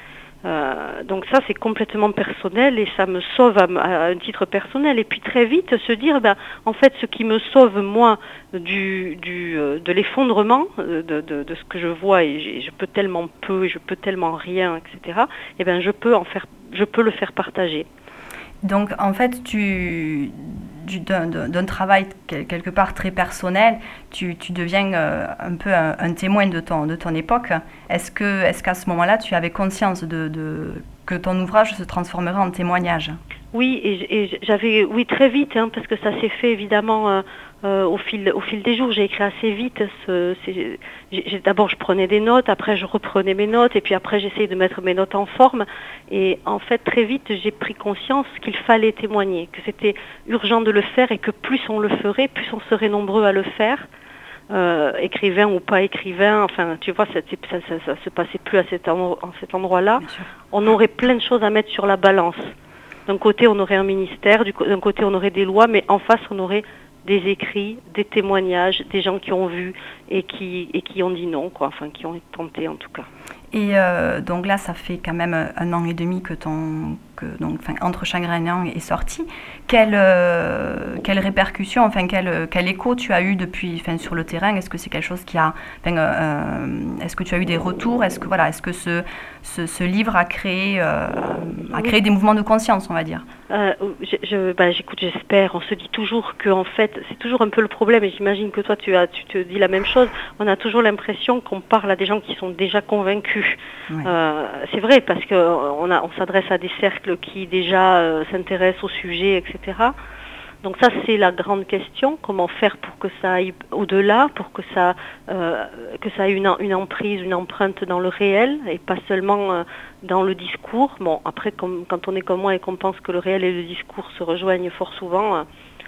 Euh, donc ça c'est complètement personnel et ça me sauve à, à un titre personnel et puis très vite se dire ben, en fait ce qui me sauve moi du, du, euh, de l'effondrement de, de, de ce que je vois et je peux tellement peu et je peux tellement rien etc et ben je peux en faire je peux le faire partager. Donc en fait tu Du, d'un, d'un travail quelque part très personnel, tu, tu deviens euh, un peu un, un témoin de ton, de ton époque. Est-ce, que, est-ce qu'à ce moment-là, tu avais conscience de, de, que ton ouvrage se transformerait en témoignage ? Oui, et, et j'avais, oui, très vite, hein, parce que ça s'est fait évidemment euh, euh, au fil, au fil des jours. J'ai écrit assez vite. Ce, c'est, j'ai, d'abord, je prenais des notes, après je reprenais mes notes, et puis après j'essayais de mettre mes notes en forme. Et en fait, très vite, j'ai pris conscience qu'il fallait témoigner, que c'était urgent de le faire, et que plus on le ferait, plus on serait nombreux à le faire. Euh, écrivain ou pas écrivain, enfin, tu vois, ça, ça, ça, ça se passait plus à cet, endroit, à cet endroit-là. On aurait plein de choses à mettre sur la balance. D'un côté, on aurait un ministère, du, d'un côté, on aurait des lois, mais en face, on aurait des écrits, des témoignages, des gens qui ont vu et qui, et qui ont dit non, quoi, enfin, qui ont tenté en tout cas. Et euh, donc là, ça fait quand même un an et demi que ton, que, donc, enfin, Entre chagrin et néant est sorti. Quelle, euh, quelle répercussion, enfin, quel, quel écho tu as eu depuis, enfin, sur le terrain ? Est-ce que c'est quelque chose qui a, enfin, euh, est-ce que tu as eu des retours ? Est-ce que voilà, est-ce que ce, ce, ce livre a créé, euh, a créé des mouvements de conscience, on va dire ? Euh, je, je, bah, j'écoute, j'espère. On se dit toujours que, en fait, c'est toujours un peu le problème. Et j'imagine que toi, tu as, tu te dis la même chose. On a toujours l'impression qu'on parle à des gens qui sont déjà convaincus. Ouais. Euh, c'est vrai parce que on, a, on s'adresse à des cercles qui déjà euh, s'intéressent au sujet, et cetera. Donc ça c'est la grande question, comment faire pour que ça aille au-delà, pour que ça euh, que ça ait une, une emprise, une empreinte dans le réel et pas seulement euh, dans le discours. Bon après comme, quand on est comme moi et qu'on pense que le réel et le discours se rejoignent fort souvent. Euh,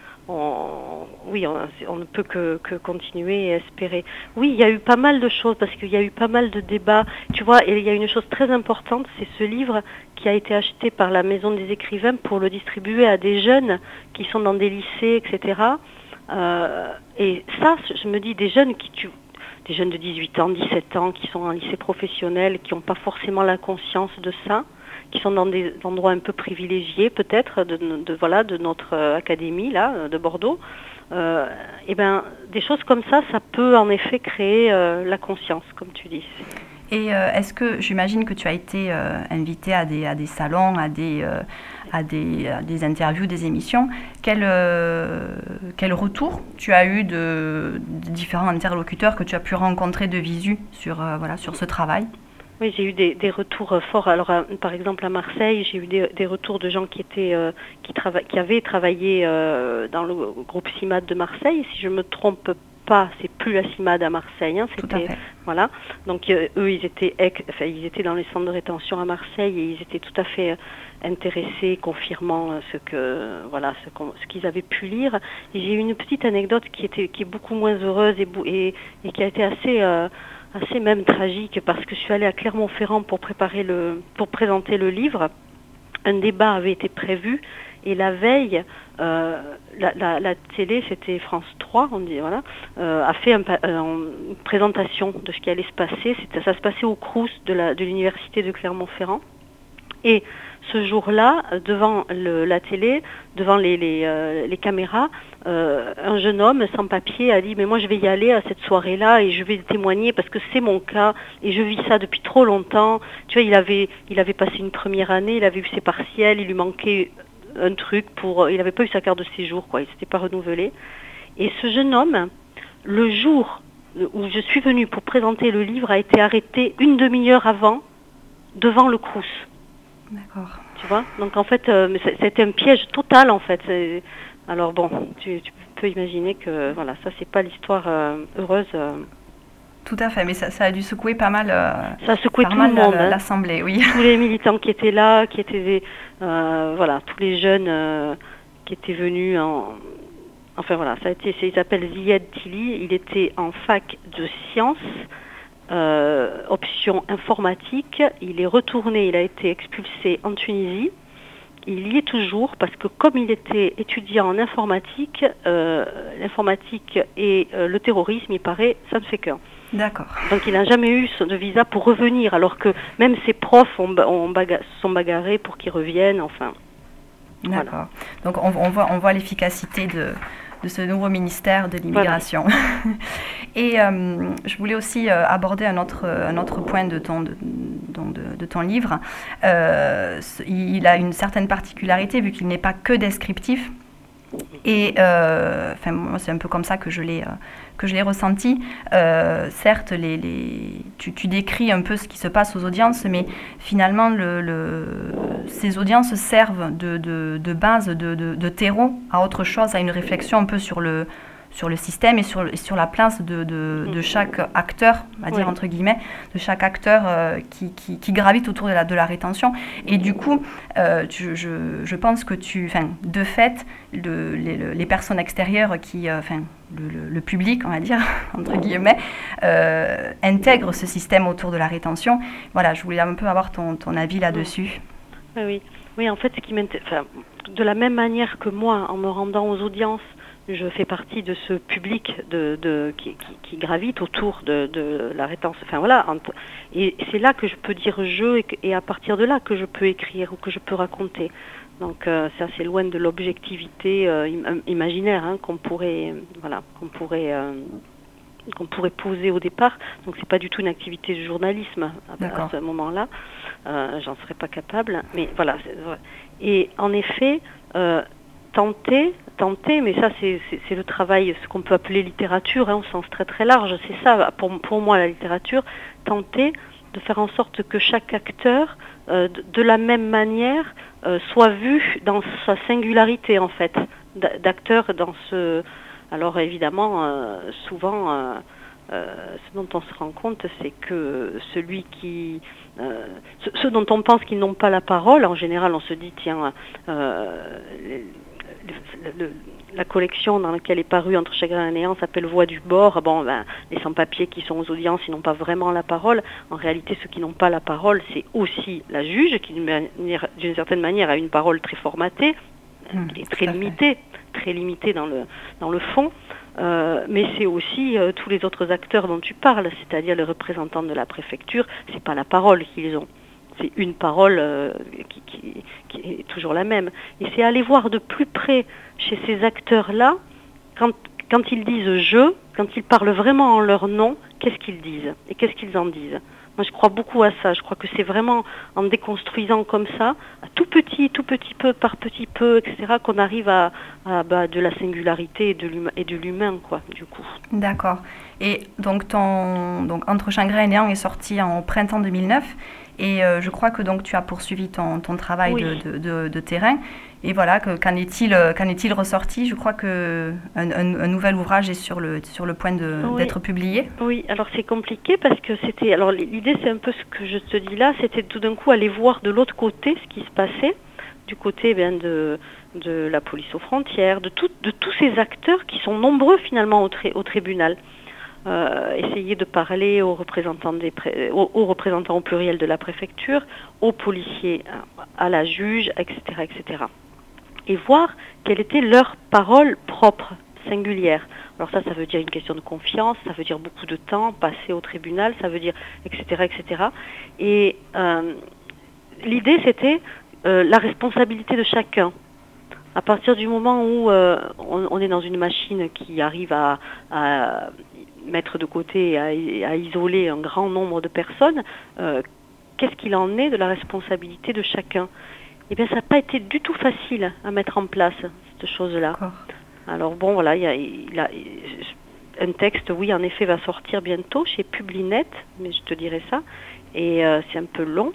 On, oui, on, on ne peut que, que continuer et espérer. Oui, il y a eu pas mal de choses parce qu'il y a eu pas mal de débats. Tu vois, et il y a une chose très importante, c'est ce livre qui a été acheté par la Maison des écrivains pour le distribuer à des jeunes qui sont dans des lycées, et cetera. Euh, et ça, je me dis, des jeunes qui tu, des jeunes de dix-huit ans, dix-sept ans, qui sont en lycée professionnel, qui n'ont pas forcément la conscience de ça, qui sont dans des endroits un peu privilégiés peut-être de, de, de voilà de notre euh, académie là de Bordeaux. Euh, et ben des choses comme ça, ça peut en effet créer euh, la conscience, comme tu dis. Et euh, est-ce que j'imagine que tu as été euh, invité à des à des salons, à des euh, à des à des interviews, des émissions. Quel euh, quel retour tu as eu de, de différents interlocuteurs que tu as pu rencontrer de visu sur euh, voilà sur ce travail? Oui, j'ai eu des, des retours euh, forts. Alors, euh, par exemple, à Marseille, j'ai eu des, des retours de gens qui étaient, euh, qui, trava- qui avaient travaillé euh, dans le groupe CIMAD de Marseille. Si je me trompe pas, c'est plus la CIMAD à Marseille. Hein, Tout à c'était fait. voilà. Donc euh, eux, ils étaient, ex- enfin, ils étaient dans les centres de rétention à Marseille et ils étaient tout à fait euh, intéressés, confirmant euh, ce que voilà, ce, qu'on- ce qu'ils avaient pu lire. Et j'ai eu une petite anecdote qui était, qui est beaucoup moins heureuse et, bou- et, et qui a été assez euh, assez même tragique parce que je suis allée à Clermont-Ferrand pour préparer le, pour présenter le livre. Un débat avait été prévu et la veille, euh, la, la, la télé, c'était France trois, on dit voilà, euh, a fait un, euh, une présentation de ce qui allait se passer. C'était, ça se passait au Crous de, la, de l'université de Clermont-Ferrand. Et ce jour-là, devant le, la télé, devant les, les, euh, les caméras, euh, un jeune homme sans papier a dit « mais moi je vais y aller à cette soirée-là et je vais témoigner parce que c'est mon cas et je vis ça depuis trop longtemps ». Tu vois, il avait, il avait passé une première année, il avait eu ses partiels, il lui manquait un truc pour... Il n'avait pas eu sa carte de séjour, quoi, il ne s'était pas renouvelé. Et ce jeune homme, le jour où je suis venue pour présenter le livre, a été arrêté une demi-heure avant, devant le Crous. D'accord. Tu vois, donc en fait, euh, c'était un piège total en fait. C'est... Alors bon, tu, tu peux imaginer que voilà, ça c'est pas l'histoire euh, heureuse. Euh. Tout à fait, mais ça, ça a dû secouer pas mal. Euh, ça a secoué pas tout mal le monde. La, hein. L'Assemblée, oui. Tous les militants qui étaient là, qui étaient, euh, voilà, tous les jeunes euh, qui étaient venus en. Enfin voilà, ça a été. Il s'appelle Ziad Tili. Il était en fac de sciences. Euh, option informatique, il est retourné, il a été expulsé en Tunisie, il y est toujours parce que comme il était étudiant en informatique, euh, l'informatique et euh, le terrorisme, il paraît, ça ne fait qu'un. D'accord. Donc il n'a jamais eu de visa pour revenir, alors que même ses profs ont, ont baga- sont bagarrés pour qu'il revienne, enfin. D'accord. Voilà. Donc on, on voit, on voit l'efficacité de... de ce nouveau ministère de l'immigration. Voilà. Et euh, je voulais aussi euh, aborder un autre, un autre point de ton, de, de, de ton livre. Euh, il a une certaine particularité vu qu'il n'est pas que descriptif. Et euh, enfin, moi, c'est un peu comme ça que je l'ai, euh, que je l'ai ressenti. Euh, certes, les, les, tu, tu décris un peu ce qui se passe aux audiences, mais finalement, le, le, ces audiences servent de, de, de base, de, de, de terreau à autre chose, à une réflexion un peu sur le, sur le système et sur, et sur la place de, de, de chaque acteur, on va dire oui. entre guillemets, de chaque acteur euh, qui, qui, qui gravite autour de la, de la rétention. Et du coup, euh, tu, je, je pense que tu, de fait, le, les, les personnes extérieures qui, enfin, euh, le, le, le public, on va dire, entre guillemets, euh, intègrent ce système autour de la rétention. Voilà, je voulais un peu avoir ton, ton avis là-dessus. Oui, oui. Oui, en fait, ce qui m'intéresse, enfin, de la même manière que moi, en me rendant aux audiences, je fais partie de ce public de, de, qui, qui, qui gravite autour de, de la rétention. Enfin voilà, et c'est là que je peux dire je et, et à partir de là que je peux écrire ou que je peux raconter. Donc euh, c'est assez loin de l'objectivité euh, im- imaginaire hein, qu'on pourrait, voilà, qu'on pourrait, euh, qu'on pourrait poser au départ. Donc c'est pas du tout une activité de journalisme à, à ce moment-là. Euh, j'en serais pas capable. Mais voilà. C'est, et en effet. Euh, Tenter, tenter, mais ça c'est, c'est, c'est le travail, ce qu'on peut appeler littérature, hein, au sens très très large, c'est ça pour, pour moi la littérature, tenter de faire en sorte que chaque acteur, euh, de, de la même manière, euh, soit vu dans sa singularité en fait, d'acteur dans ce... Alors évidemment, euh, souvent... Euh, Euh, ce dont on se rend compte, c'est que celui qui, euh, ce, ceux dont on pense qu'ils n'ont pas la parole, en général, on se dit tiens, euh, le, le, la collection dans laquelle est parue Entre chagrin et néant s'appelle Voix du bord. Bon, ben, les sans-papiers qui sont aux audiences, ils n'ont pas vraiment la parole. En réalité, ceux qui n'ont pas la parole, c'est aussi la juge qui, d'une, manière, d'une certaine manière, a une parole très formatée, mmh, et très limitée, très limitée dans le dans le fond. Euh, mais c'est aussi euh, tous les autres acteurs dont tu parles, c'est-à-dire les représentants de la préfecture, c'est pas la parole qu'ils ont, c'est une parole euh, qui, qui, qui est toujours la même. Et c'est aller voir de plus près chez ces acteurs-là, quand, quand ils disent « je », quand ils parlent vraiment en leur nom, qu'est-ce qu'ils disent et qu'est-ce qu'ils en disent. Moi, je crois beaucoup à ça. Je crois que c'est vraiment en déconstruisant comme ça, à tout petit, tout petit peu, par petit peu, et cetera, qu'on arrive à, à bah, de la singularité et de l'humain, et de l'humain, quoi, du coup. D'accord. Et donc, ton, donc Entre Chagrin et Néant est sorti en printemps deux mille neuf. Et euh, je crois que donc tu as poursuivi ton, ton travail oui. de, de, de, de terrain. Et voilà, que, qu'en est-il, qu'en est-il ressorti? Je crois qu'un un, un nouvel ouvrage est sur le, sur le point de, oui. d'être publié. Oui, alors c'est compliqué parce que c'était... Alors l'idée, c'est un peu ce que je te dis là, c'était tout d'un coup aller voir de l'autre côté ce qui se passait, du côté ben, de, de la police aux frontières, de, tout, de tous ces acteurs qui sont nombreux finalement au, tri, au tribunal. Euh, essayer de parler aux représentants, des pré... aux, aux représentants au pluriel de la préfecture, aux policiers, à la juge, et cetera, et cetera. Et voir quelle était leur parole propre, singulière. Alors ça, ça veut dire une question de confiance, ça veut dire beaucoup de temps passé au tribunal, ça veut dire et cetera, et cetera. Et euh, l'idée, c'était euh, la responsabilité de chacun. À partir du moment où euh, on, on est dans une machine qui arrive à, à mettre de côté et à, à isoler un grand nombre de personnes, euh, qu'est-ce qu'il en est de la responsabilité de chacun? Eh bien, ça n'a pas été du tout facile à mettre en place, cette chose-là. D'accord. Alors bon, voilà, il y a, il a, un texte, oui, en effet, va sortir bientôt chez Publinet, mais je te dirai ça, et euh, c'est un peu long,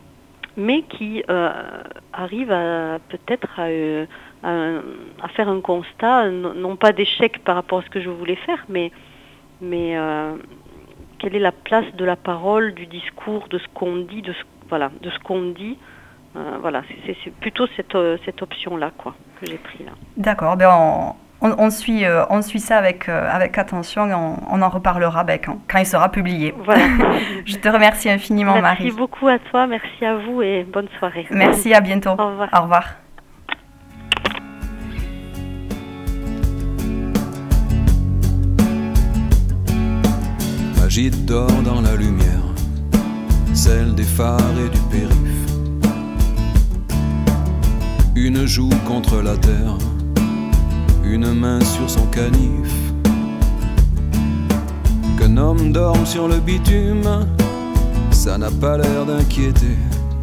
mais qui euh, arrive à peut-être à, euh, à, à faire un constat, non, non pas d'échec par rapport à ce que je voulais faire, mais, mais euh, quelle est la place de la parole, du discours, de ce qu'on dit, de ce, voilà, de ce qu'on dit. Euh, voilà, c'est, c'est plutôt cette, euh, cette option-là, quoi, que j'ai pris là. D'accord, ben on, on, on, suit, euh, on suit ça avec, euh, avec attention et on, on en reparlera ben, quand, quand il sera publié. Voilà. Je te remercie infiniment, merci Marie. Merci beaucoup à toi, merci à vous et bonne soirée. Merci, à bientôt. Au revoir. Au revoir. Agite dort dans la lumière, celle des phares et du périph'. Une joue contre la terre, une main sur son canif. Qu'un homme dorme sur le bitume, ça n'a pas l'air d'inquiéter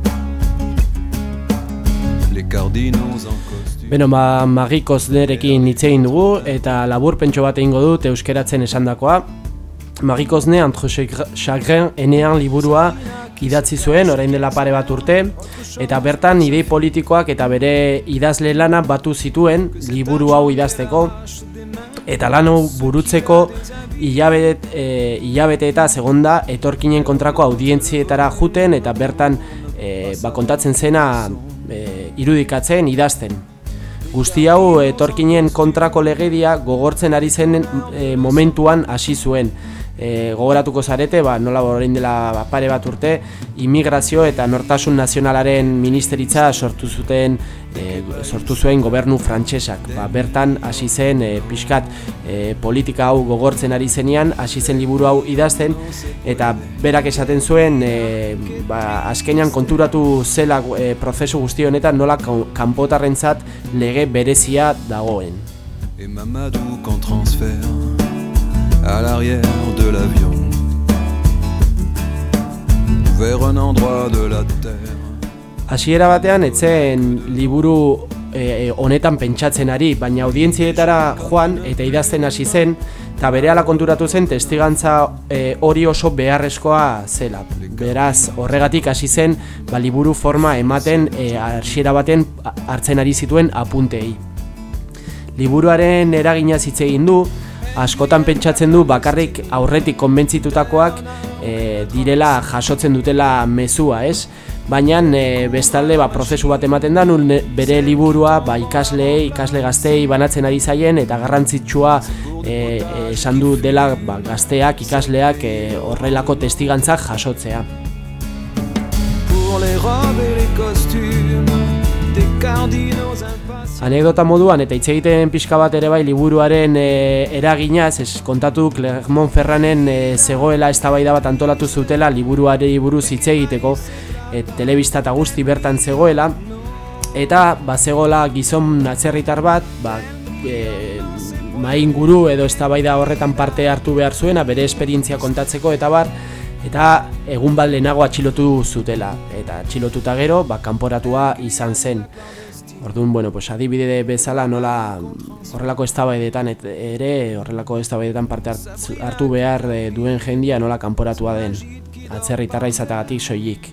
les cardinaux en costume. Beno, ma, Marie Cosnerekin hitz egin dugu eta laburpentxo bat egingo dut euskeratzen esandakoa. Marie Cosne, Entre Chagrin et Néant liburua idatzi zuen orain dela pare bat urte, eta bertan idei politikoak eta bere idazle lana batu zituen liburu hau idazteko, eta lan hau burutzeko hilabete, e, hilabete eta segonda etorkinen kontrako audientzietara juten eta bertan e, ba, kontatzen zena e, irudikatzen, idazten. Guzti hau etorkinen kontrako legedia gogortzen ari zen e, momentuan hasi zuen. E, gogoratuko zarete, ba, nola orain dela pare bat urte, immigrazio eta nortasun nazionalaren ministeritza sortu zuten e, sortu zuen gobernu frantsesak. Ba, bertan hasi zen e, pixkat e, politika hau gogortzen ari zenean, hasi zen liburu hau idazten, eta berak esaten zuen e, ba, azkenean konturatu zela e, prozesu guzti honetan nola kanpotarrentzat lege berezia dagoen. Et Mamadou qu'en transfert à l'arrière de l'avion vers un endroit de la terre. Hasiera batean etzen liburu e, honetan pentsatzen ari, baina audientzietara joan eta idazten hasi zen, eta berehala konturatu zen testigantza e, hori oso beharrezkoa zela. Beraz, horregatik hasi zen ba, liburu forma ematen e, hasiera baten hartzen ari zituen apuntei. Liburuaren eragina hitz egin du, askotan pentsatzen du bakarrik aurretik konbentzitutakoak e, direla jasotzen dutela mezua, ez? Baina e, bestalde ba, prozesu bat ematen da, nun bere liburua ba, ikasleei, ikasle gazteei banatzen ari zaien eta garrantzitsua esan e, du dela ba, gazteak, ikasleak e, horrelako testigantzak jasotzea. Anekdota moduan eta hitz egiten pixka bat ere bai liburuaren e, eraginaz, ez kontatu Clermont-Ferranen e, zegoela eztabaida bat antolatu zutela liburuari buruz hitz egiteko, e, telebista eta guzti bertan zegoela, eta ba, zegoela gizon atzerritar bat, ba, e, mainguru edo eztabaida horretan parte hartu behar zuena, bere esperientzia kontatzeko eta bar, Eta egun bat lehenago atxilotu zutela, eta atxilotuta gero, ba, kanporatua izan zen. Orduan, bueno, pues adibide bezala nola horrelako eztabaidetan ere, horrelako eztabaidetan parte hartu behar duen jendia nola kanporatua den, atzerritarra izatagatik soilik.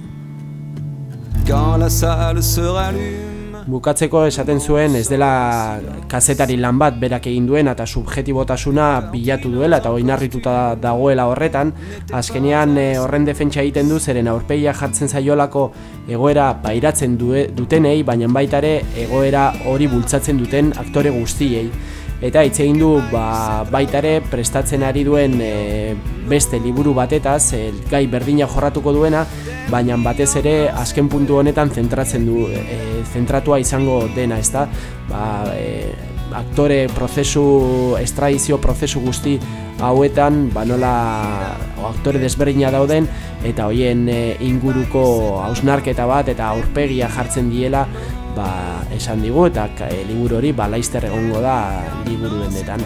Bukatzeko esaten zuen ez dela kazetari lan bat berak egin duena eta subjetibotasuna bilatu duela eta oinarrituta dagoela horretan. Azkenean horren defentsa egiten du zeren aurpegia jartzen zaiolako egoera pairatzen dutenei, baina baita ere egoera hori bultzatzen duten aktore guztiei. Eta hitz egin du ba, baita ere prestatzen ari duen e, beste liburu batetaz, e, gai berdina jorratuko duena, baina batez ere azken puntu honetan zentratzen du, e, zentratua izango dena, ezta? Ba, e, aktore prozesu, estradizio prozesu guzti hauetan, ba nola aktore desberdina dauden eta hoien e, inguruko hausnarketa bat eta aurpegia jartzen diela, ba, esan digu eta e, liburu hori ba, laizter egongo da liburu dendetan.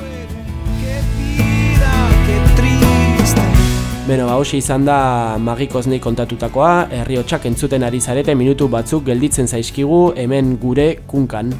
Beno, ba, hoxe izan da Magi Koznei kontatutakoa, herri hotsak entzuten ari zarete minutu batzuk gelditzen zaizkigu hemen gure kunkan.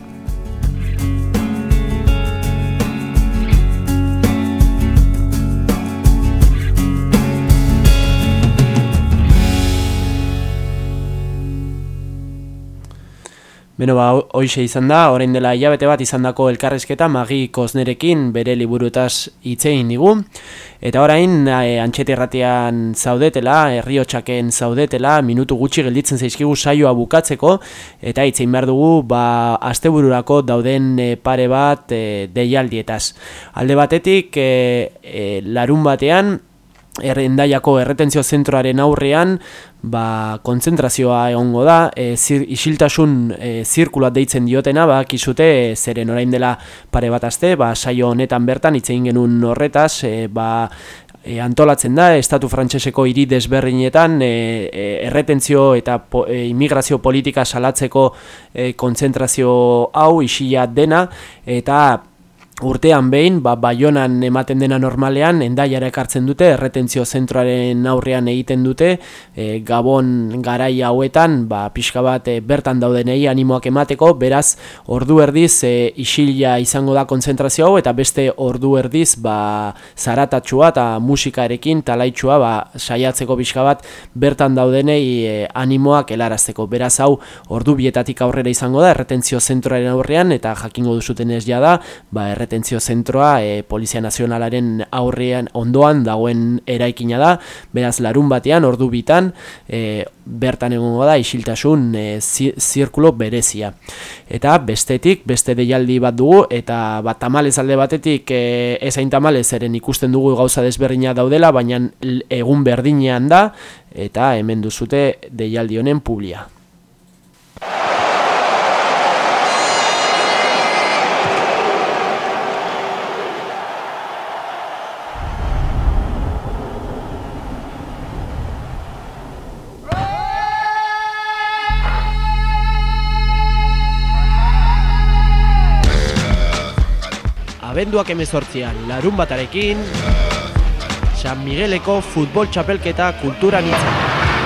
Beno, ba, hoxe izan da, orain dela hilabete bat izandako elkarrizketa Magi Koznerekin bere liburuetaz hitz egin digu. Eta orain, e, Antxete Irratian zaudetela, herri hotsaken zaudetela, minutu gutxi gelditzen zaizkigu saioa bukatzeko, eta hitz egin behar dugu, ba, astebururako dauden e, pare bat e, deialdietaz. Alde batetik, e, e, larun batean, Hendaiako erretentzio zentroaren aurrean ba, kontzentrazioa egongo da, e, zir, isiltasun e, zirkulat deitzen diotena, ba, kizute zeren orain dela pare bat aste, ba, saio honetan bertan hitz egin genuen horretaz, e, ba, e, antolatzen da, estatu frantseseko hiri desberdinetan e, e, erretentzio eta po, e, immigrazio politika salatzeko e, kontzentrazio hau isila dena, eta urtean behin, ba, Baionan ematen dena normalean, Hendaiara ekartzen dute, erretentzio zentroaren aurrean egiten dute, e, Gabon garai hauetan, ba, pixka bat e, bertan daudenei animoak emateko, beraz, ordu erdiz e, isila izango da kontzentrazio hau, eta beste ordu erdiz, ba, zaratatxua eta musikarekin, talaitxua, ba, saiatzeko pixka bat, bertan daudenei e, animoak helarazteko. Beraz, hau, ordu bietatik aurrera izango da, erretentzio zentroaren aurrean, eta jakingo duzuten ez ja da, ba, erretentzio zentroa e, Polizia Nazionalaren aurrean ondoan dagoen eraikina da, beraz larun batean, ordu bitan, e, bertan egongo da isiltasun e, zirkulo berezia. Eta bestetik, beste deialdi bat dugu, eta bat tamalez alde batetik e, ezain tamalez eren ikusten dugu gauza desberdina daudela, baina egun berdinean da, eta hemen duzute deialdi honen publia. Abenduak hemezortzian, larun batarekin, San Migueleko futbol txapelketa kulturan hitzan.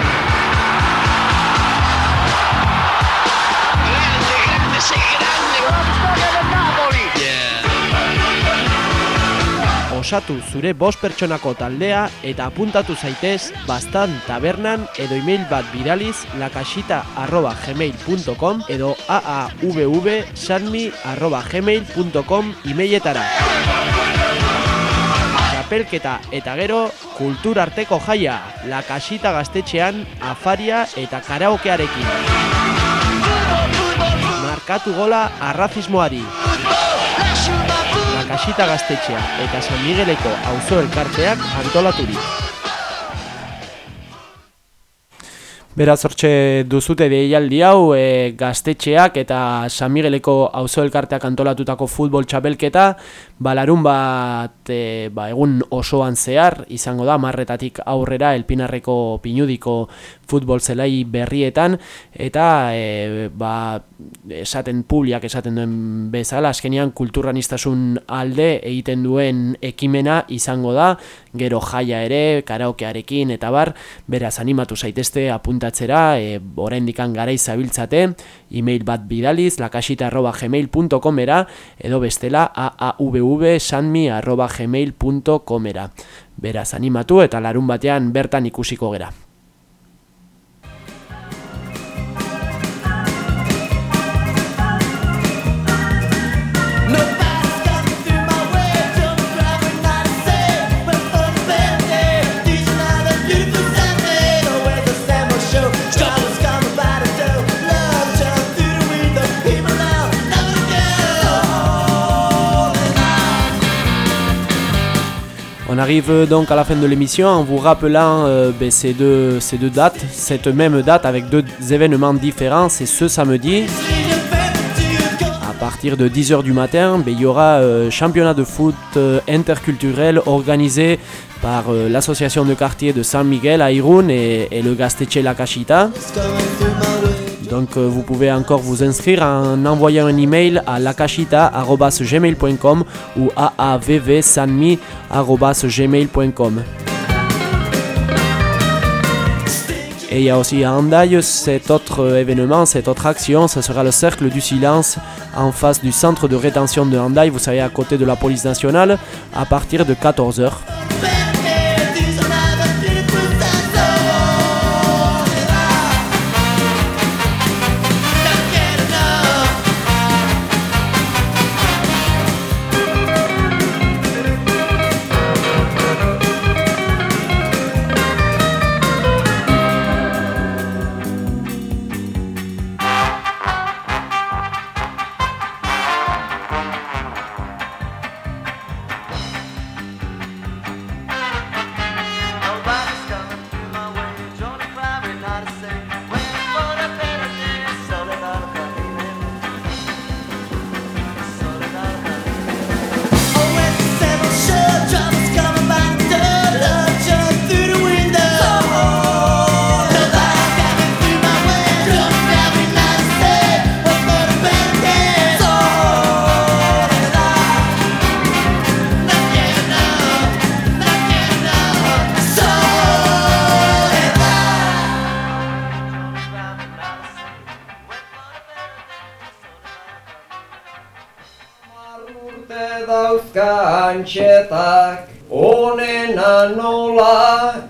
Osatu zure bost pertsonako taldea eta apuntatu zaitez Bastan tabernan edo email bat bidaliz lakasita arroba gmail punto com edo aavsanmi arroba gmail punto com emailetara. Txapelketa eta gero kulturarteko jaia, Lakasita gaztetxean afaria eta karaokearekin. Markatu gola arrazismoari. Lakasita gaztetxea eta San Migueleko auzo elkarteak antolaturik. Beraz hortxe duzute deialdi hau, e, gaztetxeak eta San Migueleko auzo elkarteak antolatutako futbol txapelketa, balarun bat e, ba, egun osoan zehar izango da, marretatik aurrera Elpinarreko Pinudiko futbol zelai berrietan, eta e, ba, esaten publiak esaten duen bezala, azkenean kulturanistasun alde egiten duen ekimena izango da, gero jaia ere, karaokearekin eta bar, beraz animatu zaitezte apuntatzera, e, oraindikan garaiz zabiltzate, e-mail bat bidaliz, lakasita arroba gmail punto comera, edo bestela aauv arroba gmail punto comera. Beraz animatu eta larun batean bertan ikusiko gera. On arrive donc à la fin de l'émission en vous rappelant euh, ben, ces, deux, ces deux dates, cette même date avec deux événements différents. C'est ce samedi, à partir de dix heures du matin, ben, il y aura un euh, championnat de foot euh, interculturel organisé par euh, l'association de quartier de San Miguel à Irún et, et le Gaztetxe La Casita. Donc euh, vous pouvez encore vous inscrire en envoyant un email à lakashita arobase gmail point com ou à aavvsanmi arobase gmail point com. Et il y a aussi à Hendaye cet autre événement, cette autre action, ce sera le Cercle du Silence en face du centre de rétention de Hendaye, vous savez, à côté de la police nationale, à partir de quatorze heures. Antxetak onena nola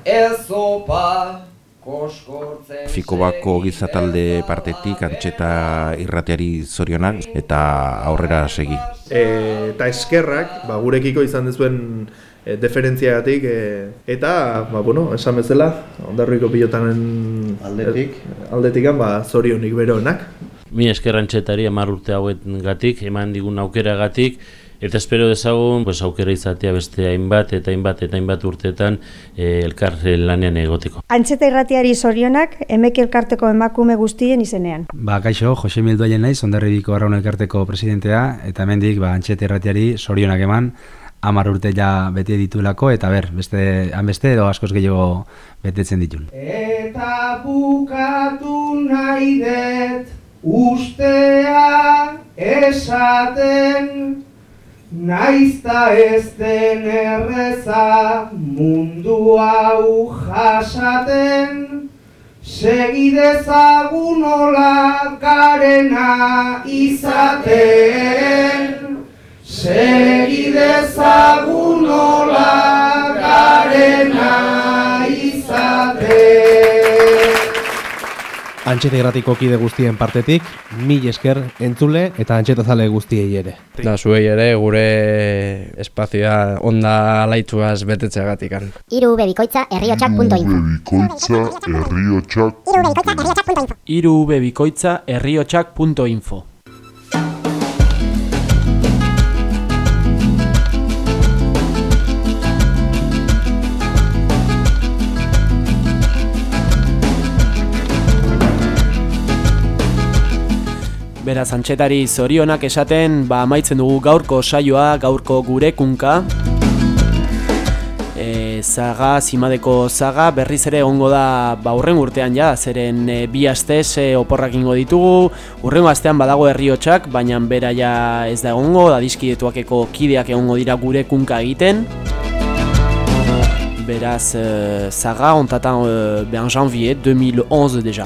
ezopa koskortzen. Fikobako gizatalde partetik Antxeta irrateari zorionak eta aurrera segi. E, eta eskerrak, ba, gurekiko izan dezuen e, deferentziagatik e, eta, ba, bueno, esan bezala, Ondarruiko pilotanen aldetik, aldetikan, ba, zorionik beroenak. Mi esker Antxetari hamar urte hauengatik, eman digun aukeragatik, eta espero dezagun pues, aukera izatea beste hainbat eta hainbat eta hainbat urteetan eh, elkar lanean egoteko. Antxeta irratiari zorionak, Emeki elkarteko emakume guztien izenean. Ba, kaixo, Jose Mildoien naiz, Hondarribiko Arraun elkarteko presidentea, eta hemendik ba, Antxeta irratiari zorionak eman, hamar urte ja bete dituelako, eta ber, beste, han beste edo askoz gehiago betetzen ditun. Eta bukatu nahi dut, ustea esaten, naizta ez den erreza mundu hau jasaten, segidezagun nola garena izaten, segidezagun nola garena izaten. Antxeta irratiko kide guztien partetik, mil esker entzule eta antxetazale guztiei ere. Da, zuei ere gure espazioa onda alaitzuaz betetzeagatikan. Hiru bebikoitza herriotsak punto info. Hiru bebikoitza herriotsak punto info. Beraz, Antxetari zorionak esaten, ba, amaitzen dugu gaurko saioa, gaurko gurekunka. E, zaga, zimadeko zaga, berriz ere ongo da ba, urren urtean ja, zeren e, bi astez e, oporrak ingo ditugu, urrengo astean badago herriotsak, baina bera ja ez da egongo, da dizkidetuakeko kideak egongo dira gure kunka egiten. Beraz, e, zaga, ontatan e, ben janvier deux mille onze deja.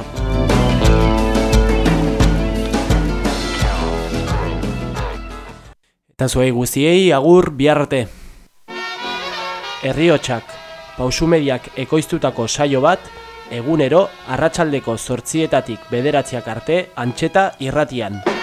Eta zuei guztiei, agur, bihar arte. Herriotsak, Pausu Mediak ekoiztutako saio bat, egunero arratsaldeko zortzietatik bederatziak arte Antxeta irratian.